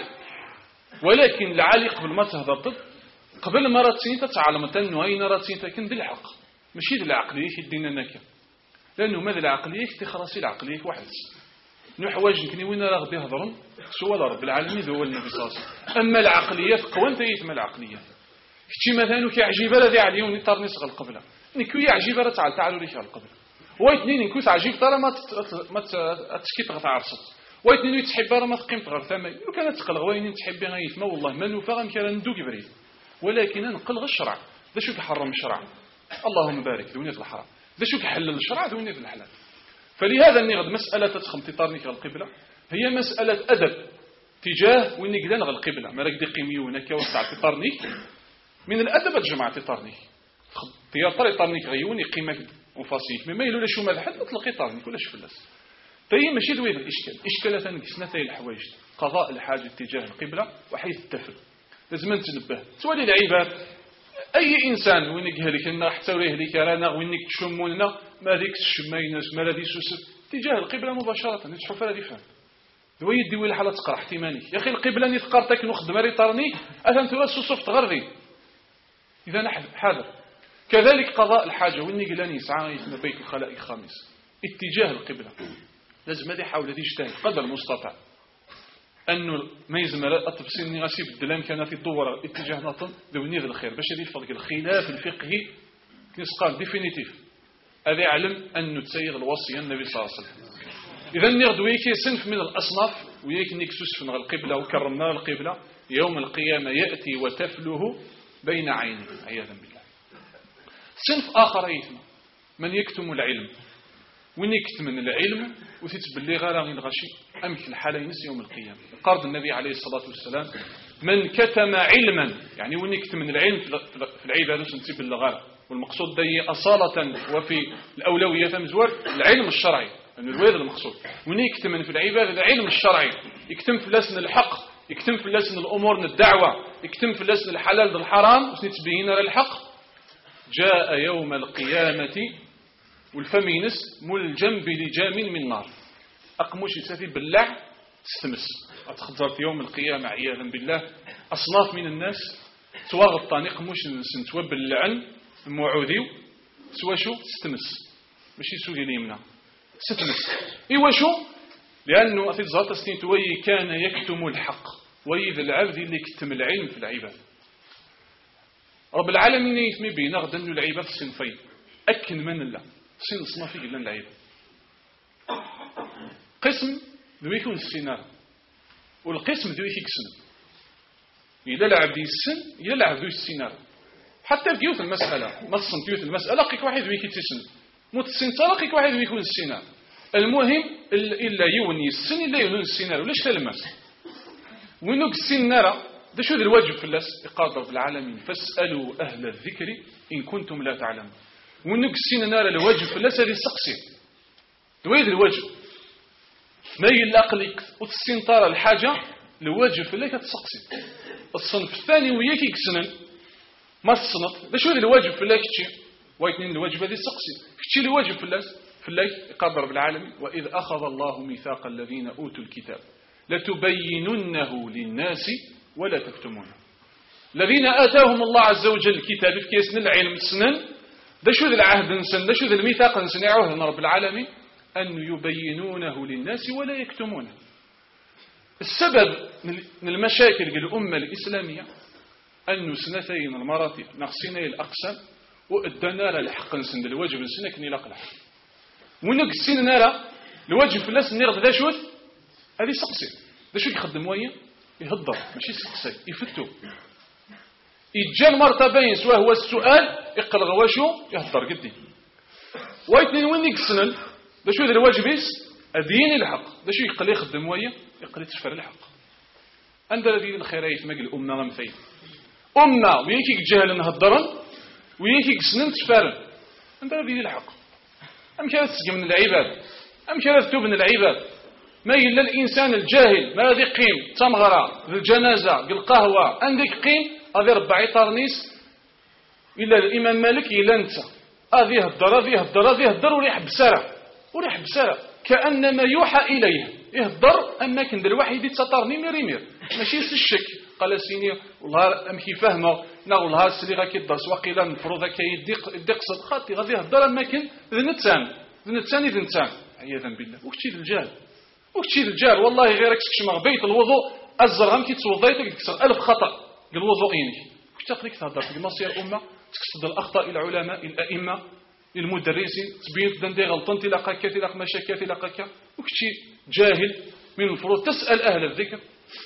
ولكن العالي قبل ما تهدرت قبل ما راتين تتعلم أنه أين راتين تكن دي الحق ماشي دي العقلية يدينا نكا لأنه ماذا العقلية تخلصي العقلية واحد نحواج يمكن وين راه غادي يهضرون سوى رب العالمين هو النبي صلى الله عليه وسلم أما العقلية قوانت يتم العقلية كتي مثلا كيعجب هذا عليهم نطار نسغ القبلة نكو يعجب راه تعال تعالوا ليك على القبلة واثنين نكو تعجب ترى ما ما تسكيت غتاع عرصت واثنين يتحب راه ما تقيم تغير ثمن لو كانت تقل غوين تحب غيث ما والله ما نوفا غنكرا ندوك بريد ولكن نقل غير الشرع ذا شو كحرم الشرع اللهم بارك دوني في الحرام ذا شو كحلل الشرع دوني في الحلال فلهذا نغد مسألة تخمتي طارنيك القبلة هي مسألة أدب تجاه وين قدان غير القبلة ما راك دي قيميونك وسع طارنيك من الأدب تجمع طارنيك تيار طريق طارنيك غيوني قيمك وفاسيك مما يلو شو ما حد تطلقي طارنيك ولا شفلاس فهي ماشي دوي بالإشكال إشكالة ثانية سنتين الحوايج قضاء الحاجة تجاه القبلة وحيث التفل لازم نتنبه سوالي العباد أي إنسان وينك هلك لنا حتى وريه لك رانا وينك تشموننا ما ديك الشمينس ما لدي سوس تجاه القبلة مباشرة نتشوف هذا فهم دوي يدي ولا حالة تقرا احتمالي يا أخي القبلة ني تقرتك نخدم ري طرني أثن ترى سوسف تغرضي إذا نحن حاضر كذلك قضاء الحاجة وينك لاني يسعى يسمى بيت الخلائق خامس اتجاه القبلة لازم هذه حاول هذه يجتهد قدر المستطاع أنه ما يزم التفصيل نغاسي بالدلام كان في الدورة اتجاه نطن ذوني ذا الخير باش هذه الفرق الخلاف الفقهي كنسقال ديفينيتيف هذا يعلم أنه تسيغ الوصية النبي صلى الله عليه وسلم إذا نغدويك صنف من الأصناف وياك نكسوس من القبلة وكرمنا القبلة يوم القيامة يأتي وتفله بين عينه عياذا بالله صنف آخر يثم من يكتم العلم وين يكتم من العلم وتتبلي غير غير غشي أمك الحالة ينس يوم القيامة قرض النبي عليه الصلاة والسلام من كتم علما يعني وين يكتم من العلم في العبادة سنتيب اللغة والمقصود دي أصالة وفي الأولوية مزور العلم الشرعي يعني الويد المقصود وين يكتم في العبادة العلم الشرعي يكتم في لسن الحق يكتم في لسن الأمور الدعوة يكتم في لسن الحلال والحرام وسنتبين الحق جاء يوم القيامة والفمينس ملجم بلجام من نار أقموش يسافي باللع ستمس أتخذرت يوم القيامة عياذا بالله أصناف من الناس سواء غطاني قموش سنتوا باللعن الموعوديو سوا شو ستمس ماشي سوري اليمنى ستمس إيوا شو لأنه في الزهرة سنين توي كان يكتم الحق وإذا العبد اللي كتم العلم في العباد رب العالمين يثمي بينا غدا أنه العباد صنفين أكن من الله صن صنفي إلا العباد قسم ذو يكون السنار والقسم ذو يكسن إذا العبد يسن إذا العبد ذو السنار حتى في كيوت المسألة نصن كيوت المسألة قيك واحد ذو يكتسن موت السنتر قيك واحد ذو يكون السنار المهم إلا يوني السن إلا يوني السنار ولاش تلمس وينوك السنارة ده شو ذي الواجب في الناس إقادر بالعالمين فاسألوا أهل الذكر إن كنتم لا تعلمون وينوك السنارة الواجب في الناس هذه السقسي دويد الواجب ما يلاقلك وتستنطر الحاجة الواجب في الله كتسقسي الصنف الثاني وياك يكسنن ما الصنف ده شو ذي الواجب في الله كتشي وايتنين الواجب هذه السقسي كتشي الواجب في الناس في الله يقدر بالعالمين وإذ أخذ الله ميثاق الذين أوتوا الكتاب لتبيننه للناس ولا تكتمونه الذين آتاهم الله عز وجل الكتاب في كيسن العلم سنن ده شو ذي العهد نسن ده شو ذي الميثاق نسن يعوه رب العالمين أن يبينونه للناس ولا يكتمونه السبب من المشاكل الأمة الإسلامية أن سنتين المراتب نقصيني الأقسام وإدنا الحق نسن الواجب نسن كني لقلح ونك السن نرى الواجب في الناس نرى ذا شو هذه سقسي ذا شو يخدم ويا يهضر ماشي سقسي يفتو يتجا مرتبين سواء هو السؤال يقل غواشو يهضر قدي وايتنين وين يكسنن ذا شو ذا الواجب يس أدين الحق ذا شو يقل يخدم ويا يقل يتشفر الحق عند الذين الخيرات مجل أمنا غمثين أمنا ويكيك جهل نهضرن ويكيك سنن تشفرن عند الذين الحق أم كانت تسجي من العباد أم كانت تتوب من العباد ما إلا الإنسان الجاهل ما ذي قيم تمغرة ذي الجنازة قهوة عندك قيم هذه ربع طرنيس إلا الإمام مالك إلا أنت هذه هدر هذه هدر هذه هدر وريح بسرع وريح بسرع كأنما يوحى إليه يهدر أما كند الواحد يتسطرني ميري مير ماشي الشك قال سيني والله أم كي فهمه نقول لها السلي غا كيدرس وقيلا المفروض كي يدق يدقصد خاطي غادي يهدر أما كن ذنتان ذنتان ذنتان عياذا بالله وكتي الرجال وكتي الرجال والله غيرك تكشم بيت الوضوء الزرغم كي توضيت تكسر ألف خطأ الوضوء ينك كنت تقريك تهدر في مصير أمة تقصد الأخطاء العلماء الأئمة المدرسين تبين دندي غلطان تلاقى كا تلاقى مشاكل تلاقى كا وكتي جاهل من المفروض تسأل أهل الذكر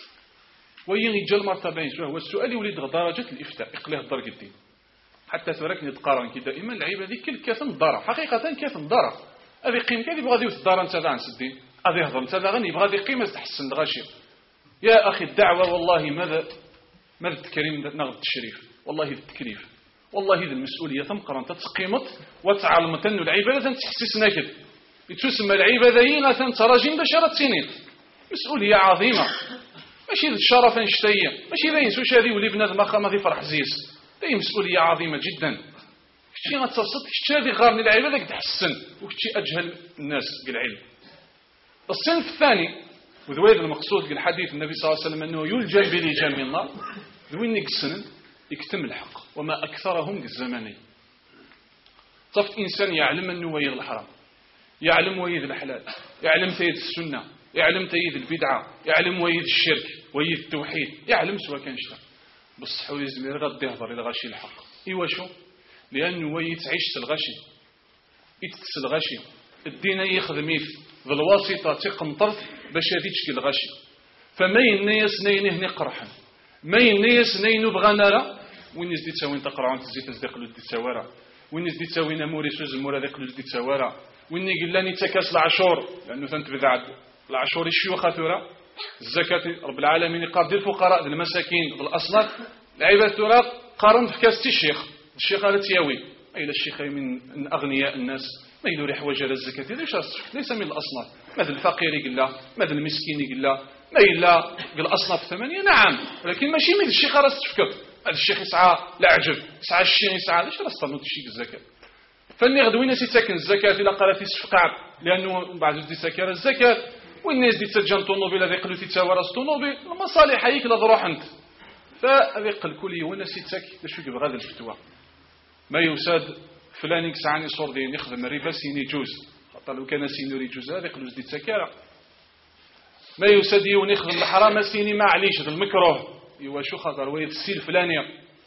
وين يجي المرتبين شو هو السؤال يولد درجة الإفتاء إقليه الدرجة الدين حتى تباركني تقارن كي دائما العيبة ذيك كل كاث ضرر حقيقة كاث ضرر هذه قيمة كذي يبغى يوث دار أنت ذا عن سدين هذه هضر أنت ذا غني يبغى هذه قيمة تحسن الغاشية يا أخي الدعوة والله ماذا ماذا التكريم نغض الشريف والله التكليف والله هذه المسؤولية ثم قرنت تقيمت وتعلمت أن العبادة تحسسنا كده تسمى العبادة هي تراجم بشرة سنين مسؤولية عظيمة ماشي الشرف نشتيه ماشي ذا ينسوش هذه ولي بنادم ما ذي فرح زيس هذه مسؤولية عظيمة جدا كشي غتصدق كشي هذه غارني العبادة تحسن وكشي أجهل الناس بالعلم الصنف الثاني وذويد المقصود بالحديث النبي صلى الله عليه وسلم أنه يلجم بلجام من النار ذوين يقسن يكتم الحق وما أكثرهم الزماني صفت إنسان يعلم أنه ويغ الحرام يعلم ويذ الحلال يعلم تيد السنة يعلم تيد البدعة يعلم ويذ الشرك ويذ التوحيد يعلم سواء كان شتا بصح ويزمير غد يهضر إلى غشي الحق إيوا شو لأنه ويذ عيشت الغشي يتتس الغشي الدين يخدم يث ذا الواسطة تقنطرت باش هذيك الغشي فما ينيس نينه نقرحا ما ينيس نينو بغى نرى وين يزدي تساوين تقرعون تزيد تصدق له دي تساورا وين يزدي تساوين موري سوز المورا ذاك له دي تساورا وين يقول لاني تكاس العشور لانه تنتبذ العشور الشيوخ ثورة الزكاة رب العالمين يقدر الفقراء المساكين بالاصناف العباد ثورة قارن في كاس الشيخ الشيخ هذا تياوي اي الشيخ من اغنياء الناس ما يدور حوايج على الزكاة ليش ليس من الاصناف ماذا الفقير يقول لا ماذا المسكين يقول لا ما إلا قال أصناف ثمانية نعم ولكن ماشي من الشيخ راس تفكر هذا الشيخ يسعى العجب يسعى الشيخ يسعى ليش راس تنوض الشيء الزكاة فاني غدوينا سيتسكن الزكاة إلا قالت يسفقع لأنه بعد دي سكر الزكاة والناس دي تسجل طوموبيل هذا يقلو تتساورس طوموبيل المصالح هيك لا تروح انت فهذا يقل كل وانا سيتك باش يبغى هذا الفتوى ما يساد فلان يسعني صور ديال يخدم الربا سيني جوز خاطر لو كان سيني جوز هذا يقلو دي تسكاره ما يساد يوني يخدم الحرام سيني ما عليش هذا المكروه ايوا شو خاطر ويد السي الفلانيه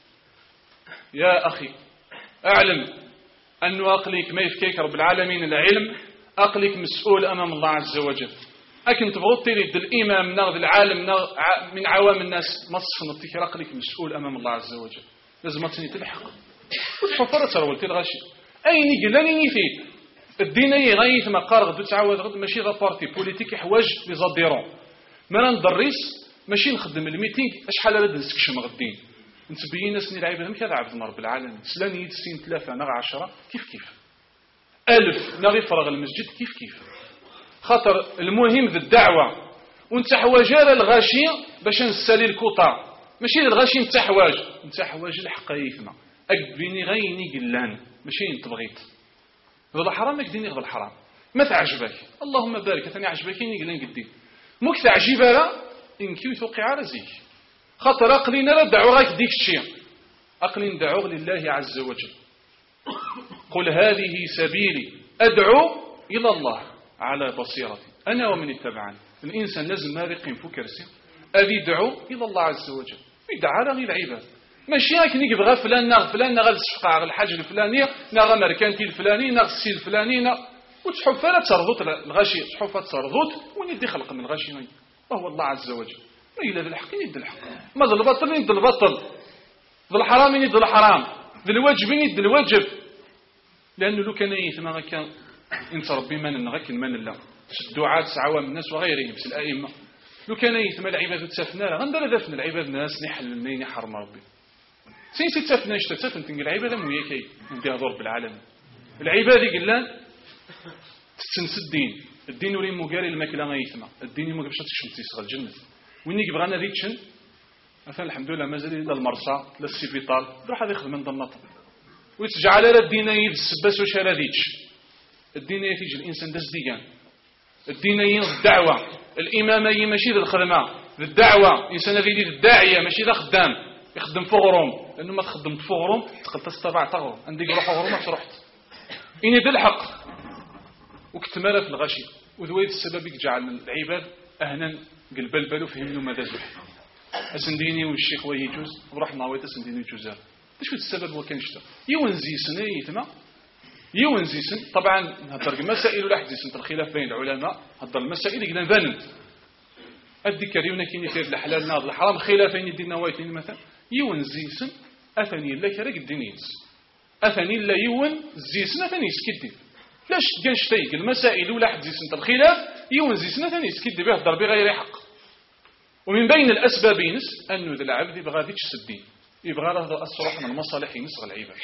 يا اخي اعلم أن أقليك ما يفكيك رب العالمين العلم أقليك مسؤول أمام الله عز وجل أكن تبغض تريد الإمام نغذ العالم نغ من عوام الناس ما تصفن أقليك مسؤول أمام الله عز وجل لازم تسني تلحق وتحفر ترول تلغاشي أين يقلني فيه الدين يغيث ما قارغ تعاود غد ماشي ذا بارتي بوليتيك حواج لي زاديرون ما ندرس ماشي نخدم الميتينغ اشحال هذا نسكشم غدين نتبين ناس نلعب لهم كذا عبد رب العالمين سلاني يدسين ثلاثة نغ عشرة كيف كيف ألف نغي فرغ المسجد كيف كيف خاطر المهم ذا الدعوة وانت حواجة الغاشية باش نسالي الكوطة ماشي الغاشي انت حواج انت حواج الحقايثنا أكبيني غيني قلان ماشي انت بغيت هذا حرام يقديني غض الحرام ما تعجبك اللهم بارك ثاني عجبكيني قلان قدين موك تعجب لا إنكي وتوقع رزيك خاطر أقلين لا دعوة غاك ديك الشيء أقلين دعوة لله عز وجل قل هذه سبيلي أدعو إلى الله على بصيرتي أنا ومن اتبعني الإنسان لازم ما يقيم فكرسي أذي دعو إلى الله عز وجل يدعى لغي العباد ماشي هاك نيجي بغا فلان ناغ فلان ناغ السفقة على الحاجة الفلانية ناغ مركانتي الفلاني ناغ السي الفلاني وتحف لا ترضوت الغاشي تحف ترضوت وندي خلق من الغاشي وهو الله عز وجل إلا ذا الحق يد الحق ما ذا البطل يد البطل ذا الحرام يد الحرام ذا الواجب يد الواجب لأنه لو كان يثما كان انت ربي من نغك من الله الدعاة عوام الناس وغيرهم بس الأئمة لو كان يثما العباد تسافنا غندر ذافنا العباد ناس نحل نين حرم ربي سين تسافنا اش تسافن تنقل العباد مويا كي نديها ضرب العالم العباد قلان تسنس الدين الدين ولي مقاري الماكله ما يثما الدين ما قبش تشمت يصغر الجنة ويني بغانا ذيك مثلا الحمد لله مازال الى المرصى لا السبيطال روح هذا يخدم من ضمنط ويتجعل على الدين يدسبس واش على ذيك الدين يتيجي الانسان داز ديان الدين الدعوه الامامه ماشي ذا الخدمه الدعوه انسان هذا يدير الداعيه ماشي ذا خدام يخدم فغروم لانه ما تخدم فغروم تقدر تستطيع تغرم عندك روح غروم ما تروح اني ذا الحق وكتماله في الغشي وذويت السبب يجعل العباد اهنا قلب البلو فهمنوا ماذا زح أسنديني والشيخ وهي جوز ورحنا ويت أسنديني جوزار شو السبب وكان شتا يونزي سنة يتما يونزي سن طبعا هذا المسائل ولا حد سنة الخلاف بين العلماء هذا المسائل يقدر ذنب الذكر يونا كيني خير الحلال ناض الحرام خلافين يدينا وايتين مثلا يونزي سن أثني لا كرق الدنيس أثني لا يون زي سنة ثاني سكدي لاش كان شتيك المسائل ولا حد سنة الخلاف يونزي سنة ثاني سكدي به الضرب غير حق ومن بين الأسباب ينس أنه ذا العبد يبغى ذيك السدين يبغى له الصراحة من المصالح ينصغ العباد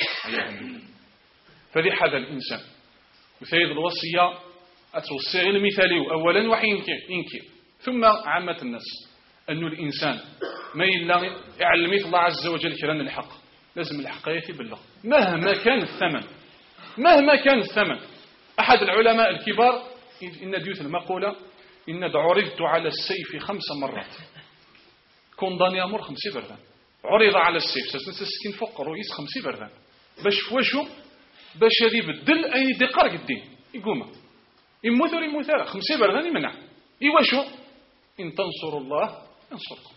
فذي حذا الإنسان وثيد الوصية أتوصي المثالي أولا وحي ينكي ثم عامة الناس أنه الإنسان ما إلا يعلميت الله عز وجل كران الحق لازم الحق يأتي بالله مهما كان الثمن مهما كان الثمن أحد العلماء الكبار إن ديوث المقولة إن عرضت على السيف خمس مرات كونداني أمر خمسي بردان عرض على السيف سنسكين فوق رئيس خمسي بردان باش فوشو باش هذي بدل أي دقار قدين يقوم يموت ولا يموت خمسي بردان يمنع يواشو إن تنصر الله ينصركم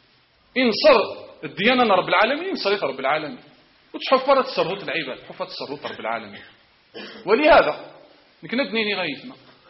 انصر الديانة رب العالمين انصرت رب العالمين وتحفرت تصرفات العباد حفرت تصرفات رب العالمين ولهذا نكنا دنيني غايتنا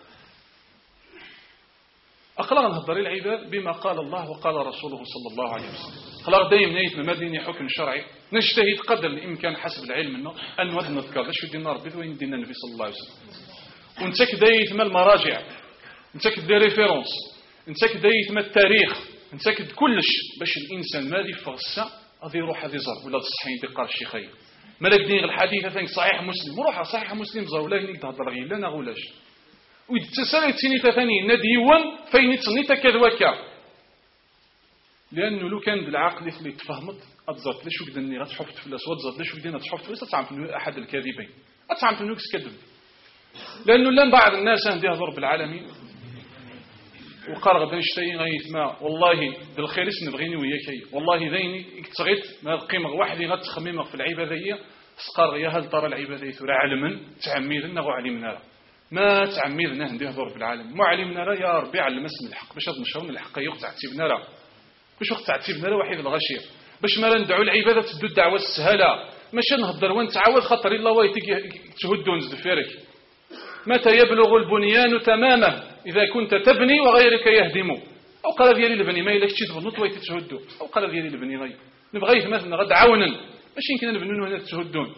أخلاق نهضر العباد بما قال الله وقال رسوله صلى الله عليه وسلم أخلاق دايم نيت مديني حكم شرعي نجتهد قدر الإمكان حسب العلم منه أن نود نذكر شو دينا ربي وين دينا النبي صلى الله عليه وسلم ونتك دايت ما المراجع نتك دي ريفيرونس نتك دايت ما التاريخ نتك كلش باش الإنسان ما دي فغسا غادي يروح هذه زر ولا تصحين دقار الشيخين مالك دين الحديث ثانك صحيح مسلم وروح صحيح مسلم زر ولا ينيك تهضر غير لا نغولاش ويتسالي تسيني ثاني نديون فين تصني تكذوكا لانه لو كان بالعقل اللي تفهمت اتزرت ليش وكدني غتحفت في الاسود زرت ليش وكدينا تحفت في الاسود تعرف انه احد الكاذبين اتعرف انه كذب لانه لان بعض الناس عندي ضرب العالمين وقال غدا نشتي غيثما والله بالخير نبغيني وياك والله ذيني تغيت ما قيمه واحد غتخمم في العباده هي سقار يا هل ترى العباده ترى علما تعميدنا وعلمنا ما تعميدنا ندير دور بالعالم ما علمنا راه يا ربي علم اسم الحق باش هاد نشروا الحق يقطع تعتبنا راه باش وقت تعتبنا راه واحد الغشير باش ما ندعوا العباده تدو الدعوه السهله ماشي نهضر ونتعاود خاطر الا الله تهدون زدفيرك متى يبلغ البنيان تمامه اذا كنت تبني وغيرك يهدم او قال ديالي البني ما الا كنتي تبنوا طويتي تهدوا او قال ديالي البني غير نبغي مثلا غد عاونا ماشي يمكن نبنوا هنا تهدون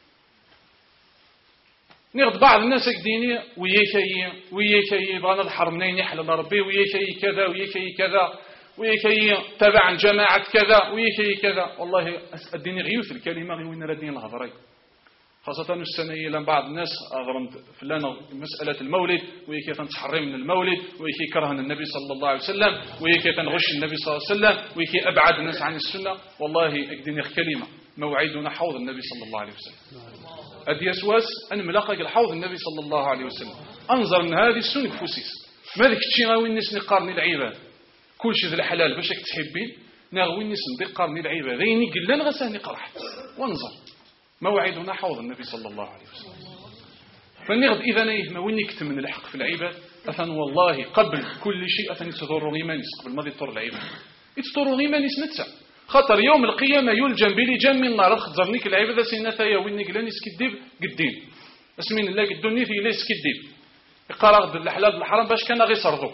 نغد بعض الناس كديني وياكي وياكي بغانا الحرم منين يحلل ربي وياكي كذا وياكي كذا وياكي تبع جماعه كذا وياكي كذا والله الدين غيوث الكلمه غير وين راه الدين الهضري خاصة السنة إلى بعض الناس أغرم فلان مسألة المولد ويكي تنتحرم من المولد ويكي كرهن النبي صلى الله عليه وسلم ويكي تنغش النبي صلى الله عليه وسلم ويكي أبعد الناس عن السنة والله أكدني كلمة موعدنا حوض النبي صلى الله عليه وسلم أدي يسواس أن ملاقى الحوض النبي صلى الله عليه وسلم أنظر من هذه السنة فوسيس ما ذيك تشي غاوي الناس نقارني العباد كل شيء ذي الحلال باش تحبين ناغوي الناس نقارني العباد ذيني قلنا غساني قرح وانظر موعدنا حوض النبي صلى الله عليه وسلم فنغد إذا نيثما وين يكتم من الحق في العباد أثن والله قبل كل شيء أثن يتضر غيمانيس قبل ما يضر العباد يتضر غيمانيس نتسع خاطر يوم القيامة يلجم بلجام من نار خزرنيك العبادة سيناتا يا وين نقلانيس كديب قدين اسمين الله قدوني في ليس كديب يقرأ غد الحلال الحرام باش كان غي صرضو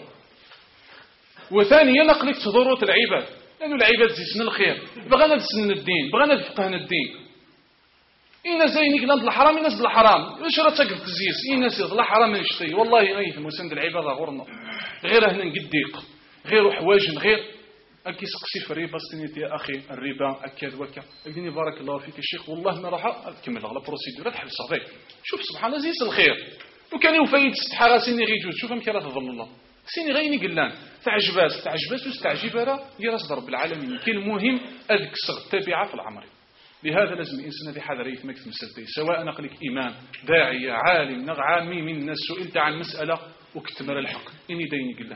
وثانيا نقلك تضروا العباد لأنه العباد زيسن الخير بغانا تسن الدين بغانا تفقهنا الدين إنا زينك نضل الحرام ينزل الحرام واش راه تقف تزيس إنا سيض الحرام نشتي والله غيث مسند العبادة غورنا غير هنا نقديق غير حواجن غير أكي سقسي في الربا استنيت يا أخي الربا أكاد وكا أقولني بارك الله فيك الشيخ والله ما راح أكمل على بروسيدور تحبس صغير شوف سبحان الله زيس الخير وكان يفيد استحارة سيني غيجوز شوف أم كرا تظل الله سيني غيني قلان تعجباس تعجباس واستعجب راه يراس رب العالمين كي المهم أذك صغ تابعة في العمر لهذا لازم الإنسان هذه حذر يثمك مسألتي سواء نقلك إمام داعية عالم نغ عامي من الناس سئلت عن مسألة وكتمر الحق إني ديني قلان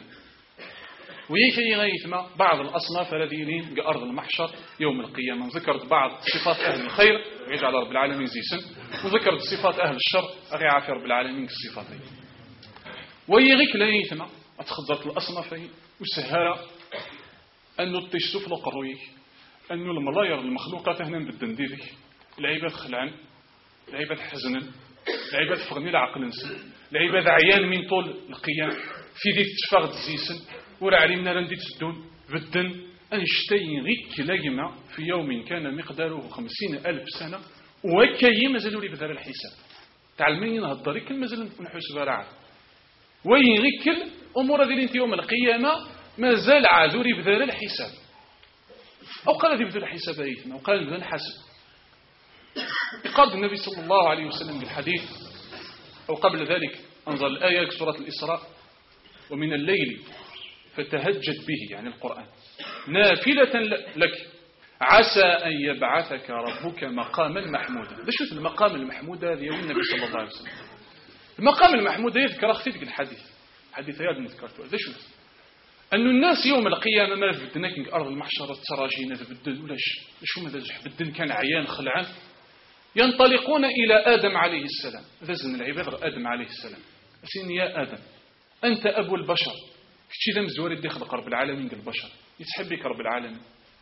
ويكي غيثما بعض الأصناف الذين كأرض المحشر يوم القيامة ذكرت بعض صفات أهل الخير يجعل رب العالمين زيسن وذكرت صفات أهل الشر أغي عافي رب العالمين كالصفات هي ويغيك ليثما أتخذت الأصناف وسهارة أنه تشتف لقرويك أنه الملاير المخلوقات هنا بدن ديدك العباد خلعن العباد حزنا العباد فغني العقل نسن العباد عيان من طول القيام في ذي تشفاغ تزيسن ورا علمنا رندي تسدون بدن أنشتي غيك لجمع في يوم كان مقداره خمسين ألف سنة وكي مازالوا لي بذل الحساب تعلمين هالطريق المازال نحس برعد وين غيك الأمور ذي انت يوم القيامة مازال عذوري بذل الحساب أو قال ذي بذل الحساب أيثنا وقال بذل حسب قال النبي صلى الله عليه وسلم بالحديث أو قبل ذلك أنظر الآية سورة الإسراء ومن الليل فتهجد به يعني القرآن نافلة لك عسى أن يبعثك ربك مقاما محمودا ده شوف المقام المحمود هذا يقول النبي صلى الله عليه وسلم المقام المحمود يذكر أختيك الحديث حديث هذا نذكرته ده شوف أن الناس يوم القيامة ما بدناك أرض المحشر التراجين بدن ولا شو ماذا بدن كان عيان خلعان ينطلقون إلى آدم عليه السلام ذزن العباد آدم عليه السلام أسين يا آدم أنت أبو البشر كتشي ذا مزوري دي خلق رب العالمين قال البشر يتحبك رب العالمين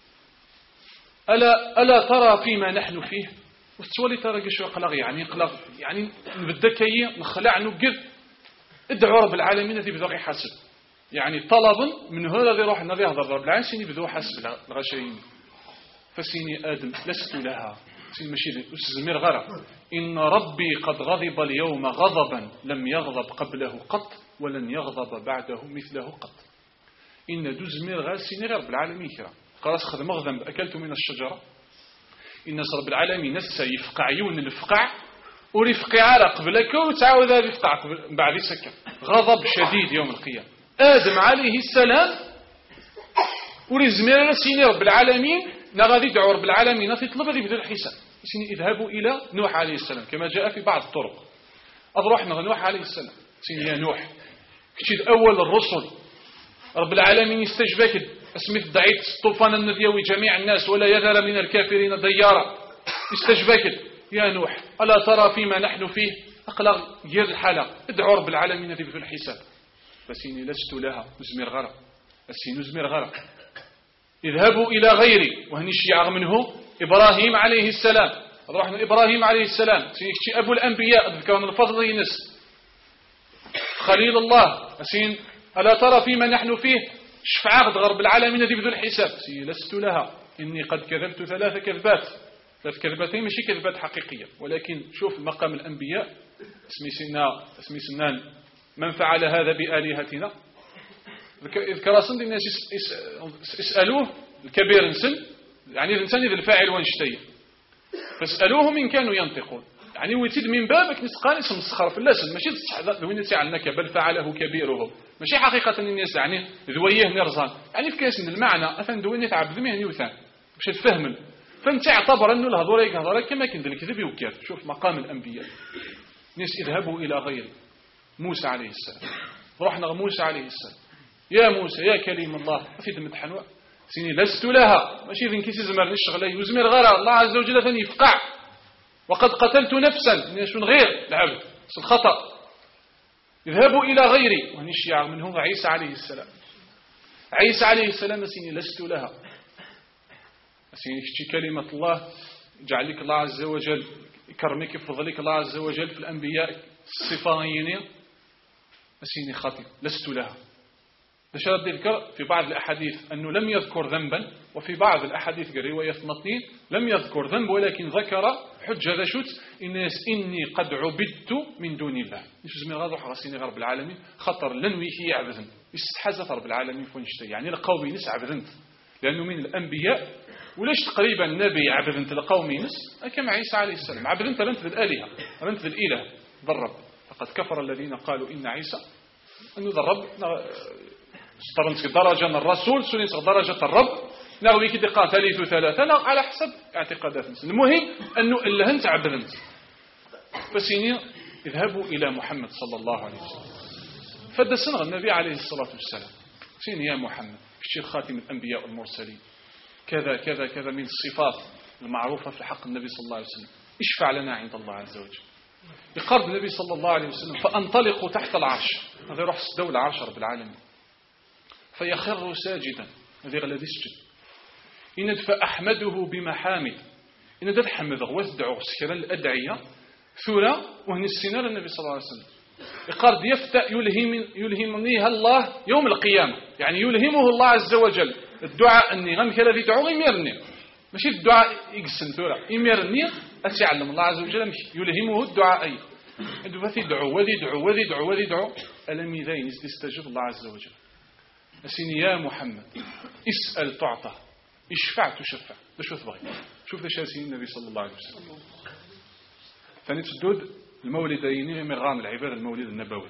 ألا, ألا ترى فيما نحن فيه وتسولي ترى قشو قلق يعني قلق يعني نبدأ نخلع نقر ادعوا رب العالمين الذي بذوق حاسب يعني طلب من هذا الذي روح النبي هذا رب العالمين سيني بذو حسب الغشاين فسيني آدم لست لها سيني مشيد أسزمير غرق إن ربي قد غضب اليوم غضبا لم يغضب قبله قط ولن يغضب بعده مثله قط إن دوزمير غير سيني رب العالمين كرا قراص خذ مغذب أكلت من الشجرة إن رب العالمين نسى يفقع عيون الفقع ورفقع عرق قبلك وتعاوذ يفقع بعد سكة غضب شديد يوم القيامة آدم عليه السلام ورزمير سيني رب العالمين نغادي دعو رب العالمين في طلب ذي بدل الحساب سيني اذهبوا إلى نوح عليه السلام كما جاء في بعض الطرق أضروح نوح عليه السلام سيني يا نوح كتير أول الرسل رب العالمين يستجبك اسميت دعيت الطوفان الذي جميع الناس ولا يذر من الكافرين ديارا استجبك يا نوح ألا ترى فيما نحن فيه أقلق غير الحالة ادعوا رب العالمين في الحساب فسيني لست لها نزمر غرق السين نزمر غرق اذهبوا إلى غيري وهني الشيعة منه إبراهيم عليه السلام رحنا إبراهيم عليه السلام سيكتي أبو الأنبياء ذكرنا الفضل ينس خليل الله أسين ألا ترى فيما نحن فيه شفعاء غرب العالمين ذي بذو الحساب سي لست لها إني قد كذبت ثلاث كذبات ثلاث كذباتين ماشي كذبات حقيقية ولكن شوف مقام الأنبياء اسمي سنا اسمي سنان من فعل هذا بآلهتنا اذكر سند الناس اسألوه الكبير نسن يعني الإنسان إذا الفاعل وانشتي فاسألوهم إن كانوا ينطقون يعني ويتيد من بابك نسقان اسم السخر في اللسن ماشي تصحى وين عنك بل فعله كبيرهم ماشي حقيقة الناس يعني ذويه نرزان يعني في كاس المعنى أثن دوين يتعب ذمه يوثان مش تفهم فانت اعتبر أنه الهضور يهضر كما كنت الكذب يوكير شوف مقام الأنبياء ناس اذهبوا إلى غير موسى عليه السلام رحنا موسى عليه السلام يا موسى يا كليم الله في دم حنوع سيني لست لها ماشي ذن كيسي زمر نشغل يزمر غير الله عز وجل ثاني يفقع وقد قتلت نفسا من غير العبد الخطأ اذهبوا إلى غيري ونشيع منهم عيسى عليه السلام عيسى عليه السلام سيني لست لها سيني كتي كلمة الله جعلك الله عز وجل كرمك فضلك الله عز وجل في الأنبياء الصفانيين سيني خاطئ لست لها بشرط يذكر في بعض الأحاديث أنه لم يذكر ذنبا وفي بعض الأحاديث الرواية اثنين لم يذكر ذنب ولكن ذكر حجة ذا شوت الناس إني قد عبدت من دون الله مش زمن غادو حرسيني غرب العالمين خطر لن ويكي يعبدن يستحزت رب العالمين فون شتي يعني القوم ينس عبدنت لأنه من الأنبياء وليش تقريبا نبي عبدنت القوم ينس كما عيسى عليه السلام عبدنت لنت الآلهة لنت الإله ذرب فقد كفر الذين قالوا إن عيسى أنه ذرب استرنت درجة الرسول سننت درجة الرب نغوي كده قاتلت ثلاثة لا على حسب اعتقادات المهم أنه إلا هنت عبدنت فسيني اذهبوا إلى محمد صلى الله عليه وسلم فدسنا النبي عليه الصلاة والسلام سيني يا محمد كشير خاتم الأنبياء والمرسلين كذا كذا كذا من الصفات المعروفة في حق النبي صلى الله عليه وسلم اشفع لنا عند الله عز وجل بقرب النبي صلى الله عليه وسلم فأنطلقوا تحت العرش هذا يروح الدولة عرش رب العالمين فيخر ساجدا هذا الذي يسجد إن فأحمده بمحامد إن دد حمده وثدعو سكرا الأدعية ثورة وهن السنة للنبي صلى الله عليه وسلم يقارد يفتأ يلهم يلهمنيها الله يوم القيامة يعني يلهمه الله عز وجل الدعاء أني غنك الذي دعو يميرني ماشي الدعاء يقسم ثورة يميرني أتعلم الله عز وجل يلهمه الدعاء أي فثي دعو وذي دعو وذي دعو وذي دعو ألم يذين استجب الله عز وجل أسيني يا محمد اسأل تعطى اشفع تشفع شو تبغي شوف ايش ياسين النبي صلى الله عليه وسلم ثاني تسدود المولدين من غام العبادة المولد النبوي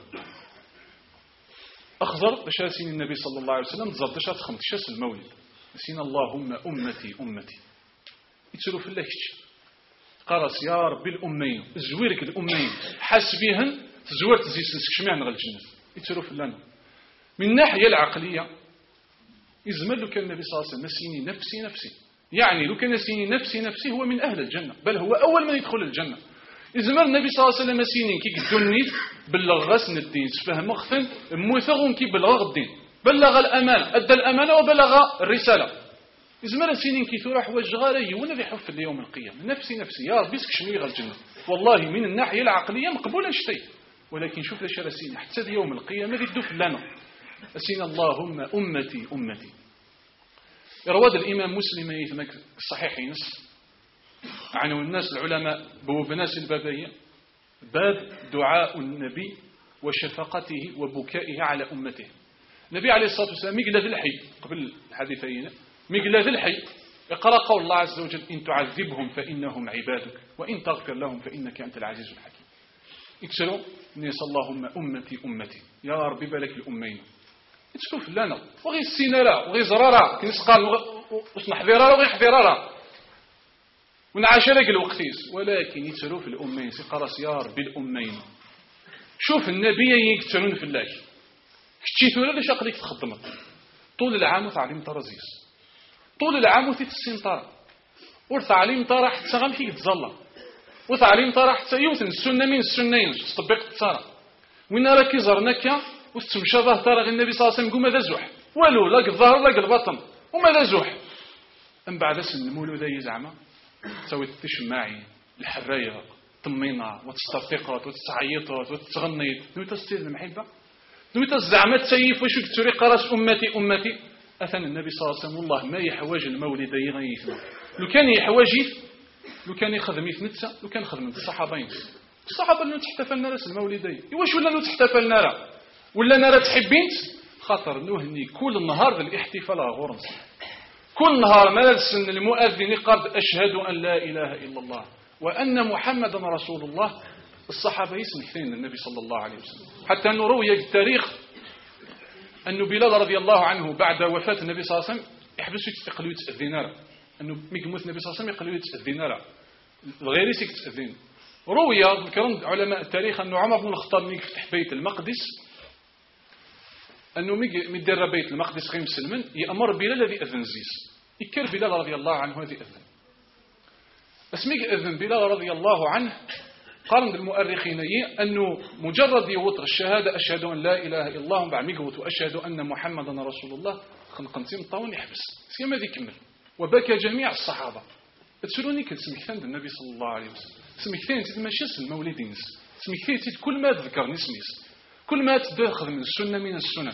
أخضر باش ياسين النبي صلى الله عليه وسلم تزرد شات خمسة المولد أسين اللهم أمتي أمتي يتسلو في الله قرص يا رب الأمين زويرك الأمين حسبيهن تزورت زيسن سكشمعن غل الجنة يتسلو في الله من الناحية العقلية إزمل لو كان النبي صلى الله عليه وسلم نسيني نفسي نفسي يعني لو كان نسيني نفسي نفسي هو من أهل الجنة بل هو أول من يدخل الجنة إزمل النبي صلى الله عليه وسلم نسيني كي قدوني بلغ غسن الدين سفهم أخفن موثغون كي بلغ الدين بلغ الأمان أدى الأمانة وبلغ الرسالة إزمل نسيني كي ثورة حواج غاري ونبي حف اليوم القيامة نفسي نفسي يا ربي سكشني غير الجنة والله من الناحية العقلية مقبولة شتي ولكن شوف ليش رسيني حتى يوم القيامة ذي الدف لنا أسين اللهم أمتي أمتي رواد الإمام مسلم يثمك الصحيحين عنوا الناس العلماء بوبناس البابية باب دعاء النبي وشفقته وبكائه على أمته النبي عليه الصلاة والسلام مقلة ذي الحي قبل الحديثين مقلة ذي الحي اقرأ قول الله عز وجل إن تعذبهم فإنهم عبادك وإن تغفر لهم فإنك أنت العزيز الحكيم اكسروا نيس اللهم أمتي أمتي يا ربي بالك الأمين تشوف لنا وغي السينارة وغي زرارة كنس قال وصنح ذرارة وغي حذرارة ونعاشرك الوقتيس ولكن يتسروا في الأمين سيقرص يا ربي الأمين شوف النبي يكترون في الله كتشي ثورة ليش أقليك تخدمك طول العام وتعليم ترازيس طول العام وتتسين طرا وتعليم طرا حتى غنفيك تزلا وتعليم طرا حتى يوثن السنة من السنين تطبق الطرا وين راكي زرناك وتمشى ظهر طرا النبي صلى الله عليه وسلم قوم هذا زوح والو لا الظهر لا البطن وماذا زوح من بعد سن المولود يزعما تسوي تشماعي الحرايه طمينه وتسترتقط وتتعيطات وتتغنيط نويت تستير المحبه نويت الزعمه تسيف واش كتوري قراس امتي امتي اثنى النبي صلى الله عليه وسلم والله ما يحواج المولد يغيثنا لو كان يحواجي لو كان يخدم يتنسى لو كان خدمت الصحابين الصحابه اللي تحتفلنا راس المولدين واش ولا لو تحتفلنا راه ولا انا راه تحبينت خاطر نهني كل نهار الاحتفال غورنس كل نهار ما السن المؤذن قد أشهد أن لا إله إلا الله وأن محمدا رسول الله الصحابة يسمحين النبي صلى الله عليه وسلم حتى أنه روي التاريخ أن بلال رضي الله عنه بعد وفاة النبي صلى الله عليه وسلم يحبسوا يتقلوا يتأذين له أنه ميقموت النبي صلى الله عليه وسلم يقلوا يتأذين له الغير يتأذين روي ذكرون علماء التاريخ أنه عمر بن الخطاب ملي فتح بيت المقدس أنه ميدير بيت المقدس غير مسلمن يأمر بلال الذي أذن زيس يكر بلال رضي الله عنه هذه أذن اسميك أذن بلال رضي الله عنه قارن المؤرخين أنه مجرد يوطر الشهادة أشهد أن لا إله إلا الله بعد ميقوت وأشهد أن محمدا رسول الله خنقنتين طاون يحبس سيما ذي كمل وبكى جميع الصحابة تسألوني كنت سمكتان النبي صلى الله عليه وسلم سمكتان تد ماشيس المولدين سمكتان تد كل ما تذكر نسميس كل ما تدخل من السنة من السنة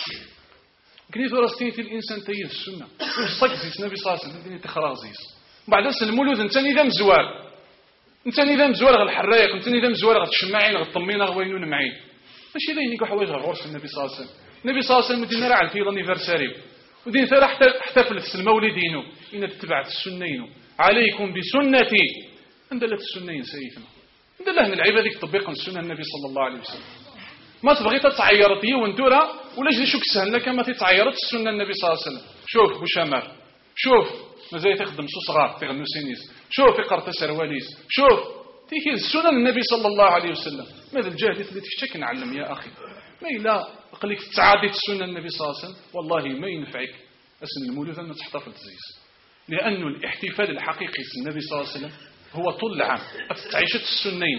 كنيت ورستين الإنسان تيه السنة وصك زيس النبي صلى الله عليه وسلم تخراغ زيس بعد سن المولود انت نظام زوار انت نظام زوار غير الحرايق انت نظام زوار غير الشماعين غير الطمينه غير وينون معين ماشي ذي نيكو حوايج غير غرس النبي صلى الله عليه وسلم النبي صلى الله عليه وسلم دينا راه في لانيفرساري ودين ثرا حتى احتفل في المولدين ان تبعت السنين عليكم بسنتي اندلت السنين سيدنا اندله من العباد ديك تطبيق السنه النبي صلى الله عليه وسلم ما تبغي تتعيرت هي وانتورا ولا جي شوك سهل لك ما تتعيرت السنه النبي صلى الله عليه وسلم شوف بوشامر شوف مازال تخدم سو صغار تغنو سينيس شوف يقرط سرواليس شوف تيكي السنن النبي صلى الله عليه وسلم ماذا الجاهل اللي تكشك نعلم يا اخي ما الا قليك تعادي السنه النبي صلى الله عليه وسلم والله ما ينفعك اسن المولود ان تحتفظ تزيس لانه الاحتفال الحقيقي في النبي صلى الله عليه وسلم هو طول العام تعيشت السنين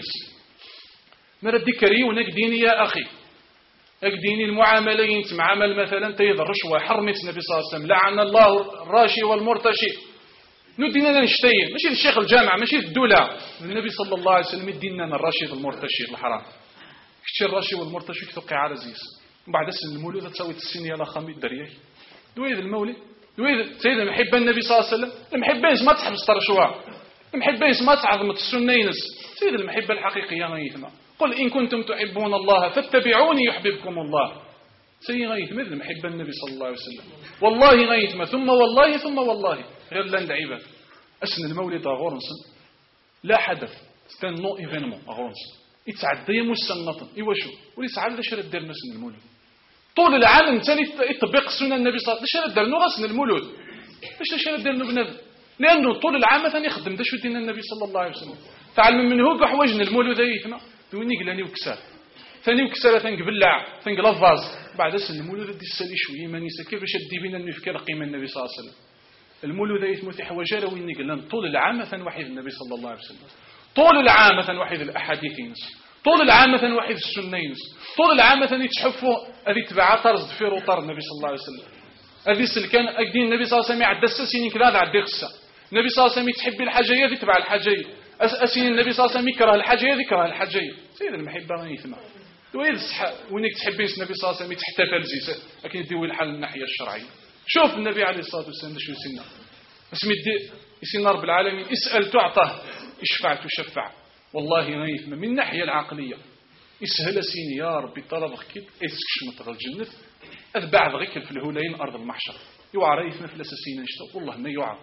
ما رديك ريونك ديني يا اخي أكديني المعاملة ينتمعامل مثلا تيض الرشوة حرمت النبي صلى الله عليه وسلم لعن الله الراشي والمرتشي ندينا نشتين ماشي الشيخ الجامع ماشي الدولة النبي صلى الله عليه وسلم يدينا الراشي والمرتشي الحرام كتشي الراشي والمرتشي كتوقع على زيس بعد سن المولود تسوي تسيني على خميد درياي دويد المولد دويد سيد المحبة النبي صلى الله عليه وسلم المحبة ما تحبس الرشوة المحبة ما تعظمت السنينس سيد المحبة الحقيقية غيثنا قل إن كنتم تحبون الله فاتبعوني يحببكم الله سي غيث مثل محب النبي صلى الله عليه وسلم والله غيث ثم والله ثم والله غير لان العباد أسن المولد أغورنس لا حدث ستان نو إيفينمون أغورنس يتعدى مسنطا إيواشو وليسعى لشر الدار نسن المولد طول العالم تاني يطبق سنة النبي صلى الله عليه وسلم لشر الدار نغسن المولد ليش لشر الدار نبنذ لأنه طول العام ثاني يخدم داش دين النبي صلى الله عليه وسلم تعلم من هو كحواجنا المولد يثنا ويني قلاني وكسار ثاني وكسار ثاني قبلع ثاني لافاز بعد سن المولود دي السالي شويه ماني سكيف باش دي بينا نفكر قيمه النبي صلى الله عليه وسلم المولود يثمت حواجه ويني قلنا طول العام ثاني واحد النبي صلى الله عليه وسلم طول العام ثاني واحد الاحاديثين طول العام ثاني واحد السنين طول العام ثاني تحفوا هذه تبع طرز في روطر النبي صلى الله عليه وسلم هذه سلكان اكدين النبي صلى الله عليه وسلم عدى السسين كذا عدى خصه النبي صلى الله عليه وسلم تحب الحاجه هذه تبع الحاجه أسين النبي صلى الله عليه وسلم يكره الحاجة يذكرها الحاجة سيد المحبة غيثما وين الصحة وينك تحبين النبي صلى الله عليه وسلم تحتفل زيس لكن يديوي الحل من الناحية الشرعية شوف النبي عليه الصلاة والسلام شو يسنا اسمي الدي يسنا رب العالمين اسأل تعطى اشفع تشفع والله غيثما من الناحية العقلية اسهل سيني يا ربي طلب كيف اسكش مطر الجنة أذبع ضغيك في الهولين أرض المحشر يوعى ريثما في الأساسين اشتغل والله ما يوعى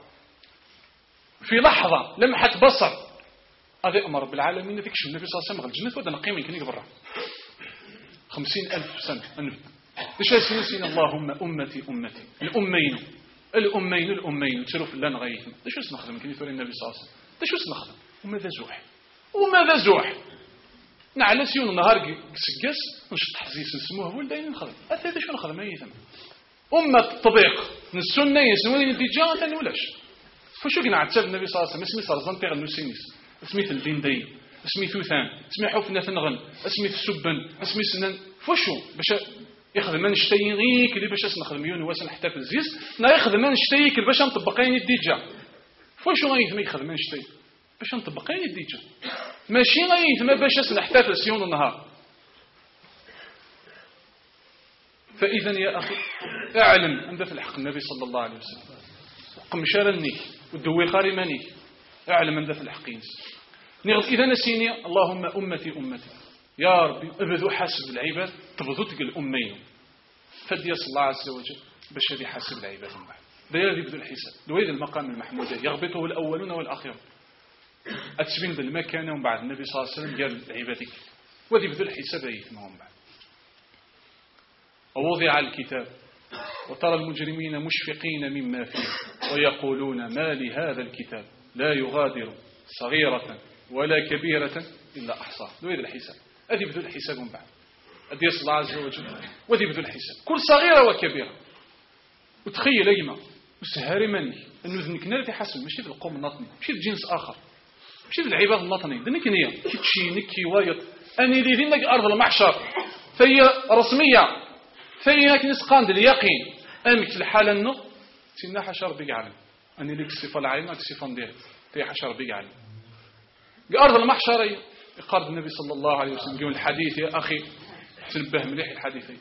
في لحظة لمحة بصر هذا أمر بالعالمين ذيكش النبي صلى الله عليه وسلم الجنة ودا نقيم يمكن يقبرها خمسين ألف سنة أنفذ ليش هسين اللهم أمتي أمتي الأمين الأمين الأمين تشرف الله نغيثنا ليش نخدم يمكن يقول النبي صلى الله عليه وسلم ليش نخدم وماذا زوح وماذا زوح نعلى سيون النهار سكاس نشط حزيس نسموه ولدين نخدم هذا شو نخدم أي ثم أمة الطبيق من السنة يسنون الدجا غدا ولاش فشو كنا عتاب النبي صلى الله عليه وسلم اسمي صرزان تيغ النسينيس اسمي الدين دي اسمي ثوثان اسمي حفنة نغن اسمي السبن اسمي سنن فشو باش يخدم من شتي غيك اللي باش نخدم يون واس نحتفل زيس لا يخدم من شتي باش نطبقين الدجا فشو غيثم يخدم من شتي باش نطبقين الدجا ماشي غيثم باش نحتفل سيون النهار. فإذا يا أخي اعلم أن في الحق النبي صلى الله عليه وسلم قمشار النيك والدوي خاري مانيك اعلم أن في الحق ينس نغض إذا نسيني اللهم أمتي أمتي يا ربي أبذو حاسب العباد تبذو تقل الأمين فدي صلى الله عز وجل باش هذه حاسب العباد من بعد داير يبذو الحساب دويد المقام المحمود يغبطه الأولون والآخرون أتسبين بالمكان ومن بعد النبي صلى الله عليه وسلم قال عبادك وذي بذو الحساب يثمهم بعد. ووضع الكتاب وترى المجرمين مشفقين مما فيه ويقولون ما لهذا الكتاب لا يغادر صغيرة ولا كبيرة إلا أحصاها. دويد الحساب أذي بذو الحساب من بعد أذي يصل الله عز وجل وذي بذو الحساب كل صغيرة وكبيرة. وتخيل أيما وسهاري مني أنه ذنك نرتي حسن ماشي في القوم النطني ماشي في جنس آخر ماشي في العباد النطني ذنك نية كتشي نكي وايط أني ذي ذنك أرض المحشر فهي رسمية فهي كنسقان اليقين أمك الحالة النو سينا حشر بيق علم أني لك الصفة العليمة الصفة ندير تي حشر بيق علم أرض المحشر يقارب النبي صلى الله عليه وسلم يقول الحديث يا أخي تنبه مليح الحديثين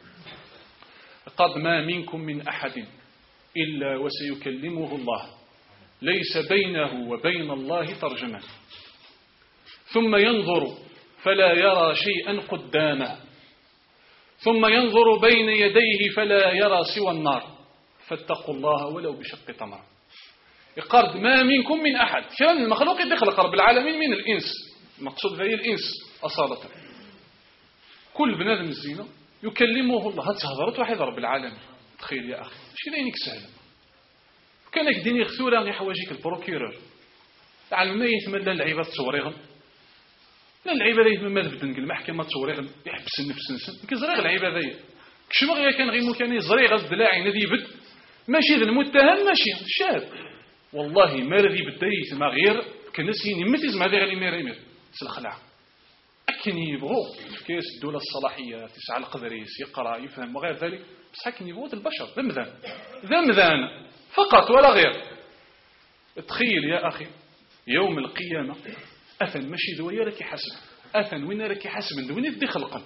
قد ما منكم من أحد إلا وسيكلمه الله ليس بينه وبين الله ترجمان ثم ينظر فلا يرى شيئا قدامه ثم ينظر بين يديه فلا يرى سوى النار فاتقوا الله ولو بشق تمر. يقارد ما منكم من أحد كان المخلوق يخلق رب العالمين من الإنس المقصود هي الإنس أصالة كل بنادم الزينة يكلمه الله هتهضرت واحد رب العالمين. تخيل يا أخي شي ذينك سهل كانك ديني خثورة غي حواجيك البروكيرور تعلم ما يتمنى العباد تصوريهم لا العبادة يتمنى بدن المحكمة تصوريهم يحبس النفس نسن كزريغ العبادة كشما غير كان غير مكاني زريغ الدلاعي ندي بد ماشي ذا المتهم ماشي الشاب والله ما ذي بداية ما غير كنسي نمتز ما ذي غير مير مير سلخلع أكن يبغو كيس الدولة الصلاحية تسعى القدريس يقرأ يفهم وغير ذلك بس حكن يبغو البشر ذمذان ذمذان فقط ولا غير. تخيل يا أخي يوم القيامة أثن مشي ذويا لك حسب أثن وين لك حسب وين يدي خلقا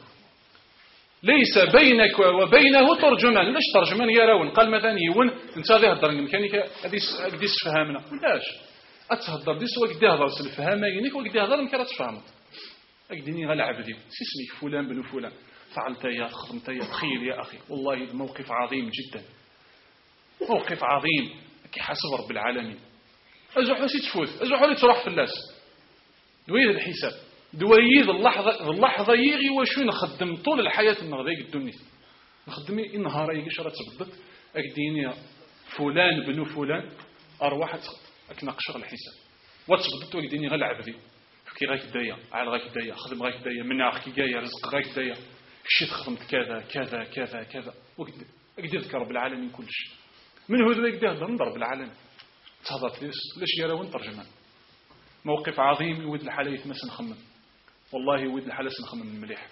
ليس بينك وبينه ترجمان ليش ترجمان يراون قال مثلا يون انت غادي هضر مكانك غادي غادي تفهمنا علاش اتهضر ديس وقدي هضر الفهامينك وقدي هضر مك راه تفهمت اكديني غا العبدي سيسميك فلان بن فلان فعلت يا خدمت يا تخيل يا اخي والله الموقف عظيم جدا موقف عظيم كيحاسب رب العالمين ازو حسي تفوت ازو حولي تروح في الناس دويد الحساب دويد اللحظه اللحظه يغي واش نخدم طول الحياه النهضيه الدنيا نخدم النهار يجي شرا تبدت اكديني فلان بن فلان ارواح اكنقشر الحساب وتبدت وكديني غا العبدي كي غاك دايا عال غاك دايا خدم غاك دايا مناخ كي جايه رزق غاك دايا شي خدمت كذا كذا كذا كذا وكدي اكدي ذكر رب العالمين كل شيء من هو ذاك ده رب العالمين تهضرت ليش ليش يراون ترجمان موقف عظيم يود الحالية ما سنخمم والله يود الحالة سنخمم مليح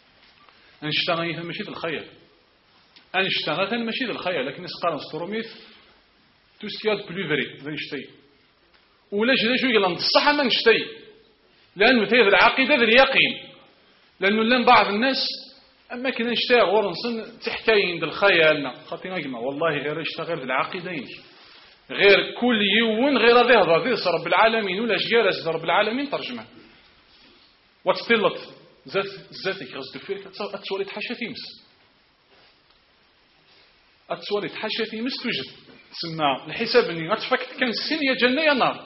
انشتغل ماشي الخير انشتغل ماشي الخير لكن سقال ستروميت توسكياد بلو فري ذا نشتي ولا جدا شو يقول الصح ما نشتي لانه تيذ العقيده ذا اليقين لانه لان بعض الناس اما كنا نشتي ورنصن تحكاين ذا الخيالنا خاطينا جماعه والله غير يشتغل في العقيدين غير كل يوم غير هذا هذا رب العالمين ولا جالس رب العالمين ترجمه وتطلت ذات ذاتك غزد فيك اتولد حشتيمس اتولد حشتيمس توجد سمى الحساب اني غتفك كان السن يا جنه يا نار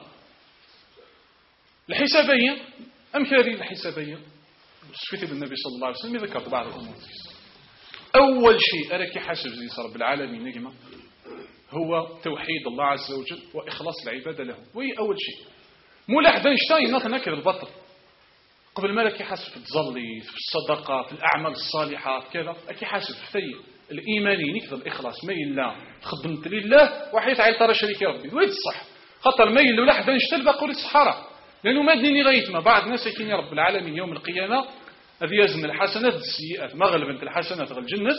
الحسابيه ام هذه الحسابيه سفيت بالنبي صلى الله عليه وسلم ذكرت بعض الامور اول شيء اراك حاسب زي رب العالمين يا جماعه هو توحيد الله عز وجل وإخلاص العبادة له وهي أول شيء مولا حدا نشتاين نتنكر البطل قبل ما لك يحاسب في التظلي في الصدقة في الأعمال الصالحة كذا لك يحاسب في الإيماني نكذا الإخلاص ما إلا خدمت لله وحيث عيل ترى شريك ربي ويد الصح خاطر ما إلا ولا حدا نشتل باقول الصحراء لأنه ما ديني غيثما بعض الناس كين يا رب العالمين يوم القيامة هذه يزن الحسنات السيئات ما غلبت الحسنات غل الجنة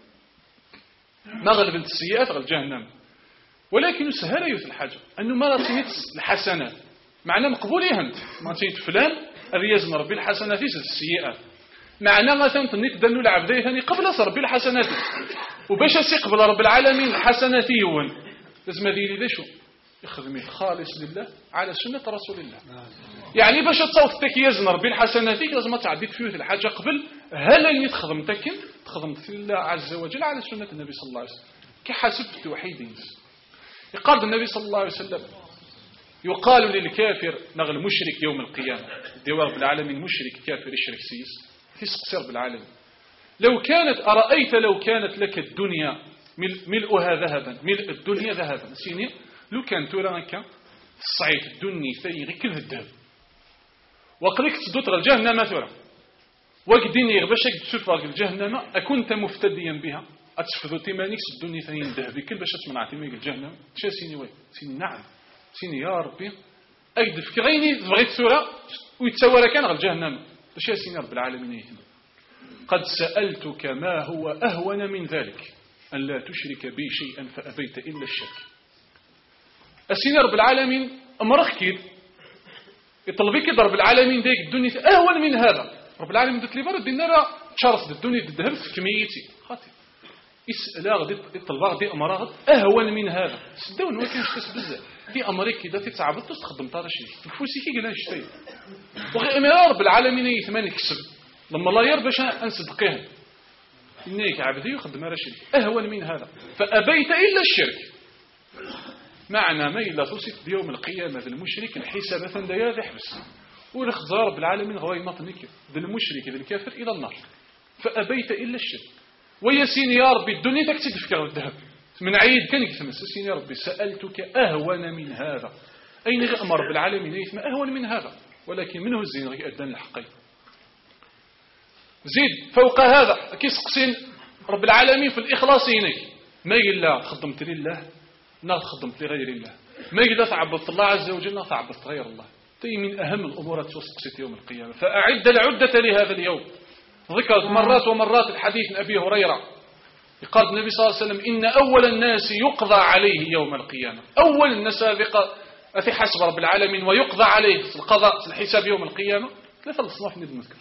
ما غلبت السيئات غل جهنم ولكن سهل يوث الحاجة أنه ما رأسيت الحسنات معنى مقبولي هنت ما رأسيت فلان هذه يزن ربي الحسنات السيئات معنى مثلا تنيت دنو العبدية ثاني قبل ربي الحسنات وباش يقبل رب العالمين الحسنات يون لازم هذه لذا شو يخدم خالص لله على سنة رسول الله يعني باش تصوت تكيزن ربي الحسنات لازم تعدي فيه الحاجة قبل هل اللي تخدم تكن تخدمت لله عز وجل على سنة النبي صلى الله عليه وسلم كحسب توحيد يقال النبي صلى الله عليه وسلم يقال للكافر نغ المشرك يوم القيامة ديوار رب العالمين مشرك كافر يشرك سيس في سقسر بالعالم لو كانت أرأيت لو كانت لك الدنيا ملؤها ذهبا ملء الدنيا ذهبا سيني لو كان تراك الصعيد الدنيا ثيغي كل الذهب وقلك تصدوت غير جهنم ثورة وقديني غباشك تسوف غير جهنم أكنت مفتديا بها أتفذو تيمانيك الدنيا ثاني الذهب كل باش تمنع تيمانيك الجهنم شا سيني وين سيني نعم سيني يا ربي أجد في غيني بغيت ثورة ويتسوى كان غير جهنم باش يا سيني رب العالمين يهتم قد سألتك ما هو أهون من ذلك أن لا تشرك بي شيئا فأبيت إلا الشرك السيني رب العالمين أمرخ كيد يطلبك رب العالمين ديك الدنيا أهون من هذا رب العالمين دت لي برد دينا شرط الدنيا الذهب في كميتي خاطي يسأل غدي يطلب غدي أمر غد أهون من هذا سدون ما كاينش كاس بزاف في أمريكا كذا تتعبط تخدم طار شي تفوسي كي قال نشتي وغير رب العالمين يثمن يكسب لما الله يرضى باش نصدقيه إنك عبدي يخدم على شرك أهون من هذا فأبيت إلا الشرك معنى ما إلا توصف بيوم القيامة ذا المشرك الحساب مثلا دا يحبس ورخزا رب العالمين غوي نطنك ذا المشرك ذا الكافر إلى النار فأبيت إلا الشرك ويسين يا ربي الدنيا تكتد فكرة الذهب من عيد كان يكتمس يسين يا ربي سألتك أهون من هذا أين أمر رب العالمين يثم أهون من هذا ولكن منه الزين غي أدان الحقين زيد فوق هذا كيس قسين رب العالمين في الإخلاص هناك ما إلا خدمت لله نا خدمت لغير الله ما إلا تعبدت الله عز وجل نا تعبدت غير الله تي من أهم الأمور توسقسيت يوم القيامة فأعد العدة لهذا اليوم ذكرت مرات ومرات الحديث من أبي هريرة قال النبي صلى الله عليه وسلم إن أول الناس يقضى عليه يوم القيامة أول الناس في حسب رب العالمين ويقضى عليه في القضاء في الحساب يوم القيامة ثلاثة الأصناف نذكر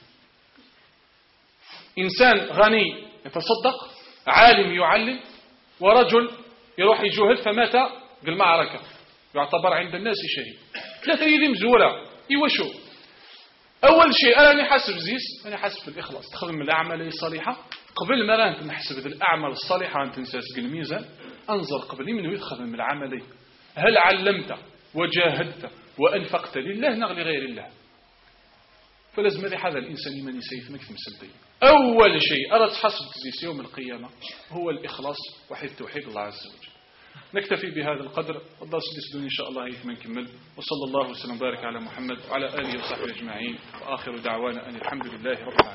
إنسان غني يتصدق عالم يعلم ورجل يروح يجوهد فمات في المعركة يعتبر عند الناس شهيد ثلاثة يدي مزورة يوشو أول شيء أنا نحسب زيس أنا حسب الإخلاص تخدم الأعمال الصالحة قبل ما أنت نحسب الأعمال الصالحة أنت نساسق الميزان أنظر قبل من يتخدم العملي هل علمت وجاهدت وأنفقت لله نغلي غير الله فلازم هذا الإنسان من يسيف مكتم سلبي أول شيء أردت حسب زيس يوم القيامة هو الإخلاص وحيد توحيد الله عز وجل نكتفي بهذا القدر الله سيدنا إن شاء الله يثمن كمل وصلى الله وسلم وبارك على محمد وعلى آله وصحبه أجمعين وآخر دعوانا أن الحمد لله رب العالمين.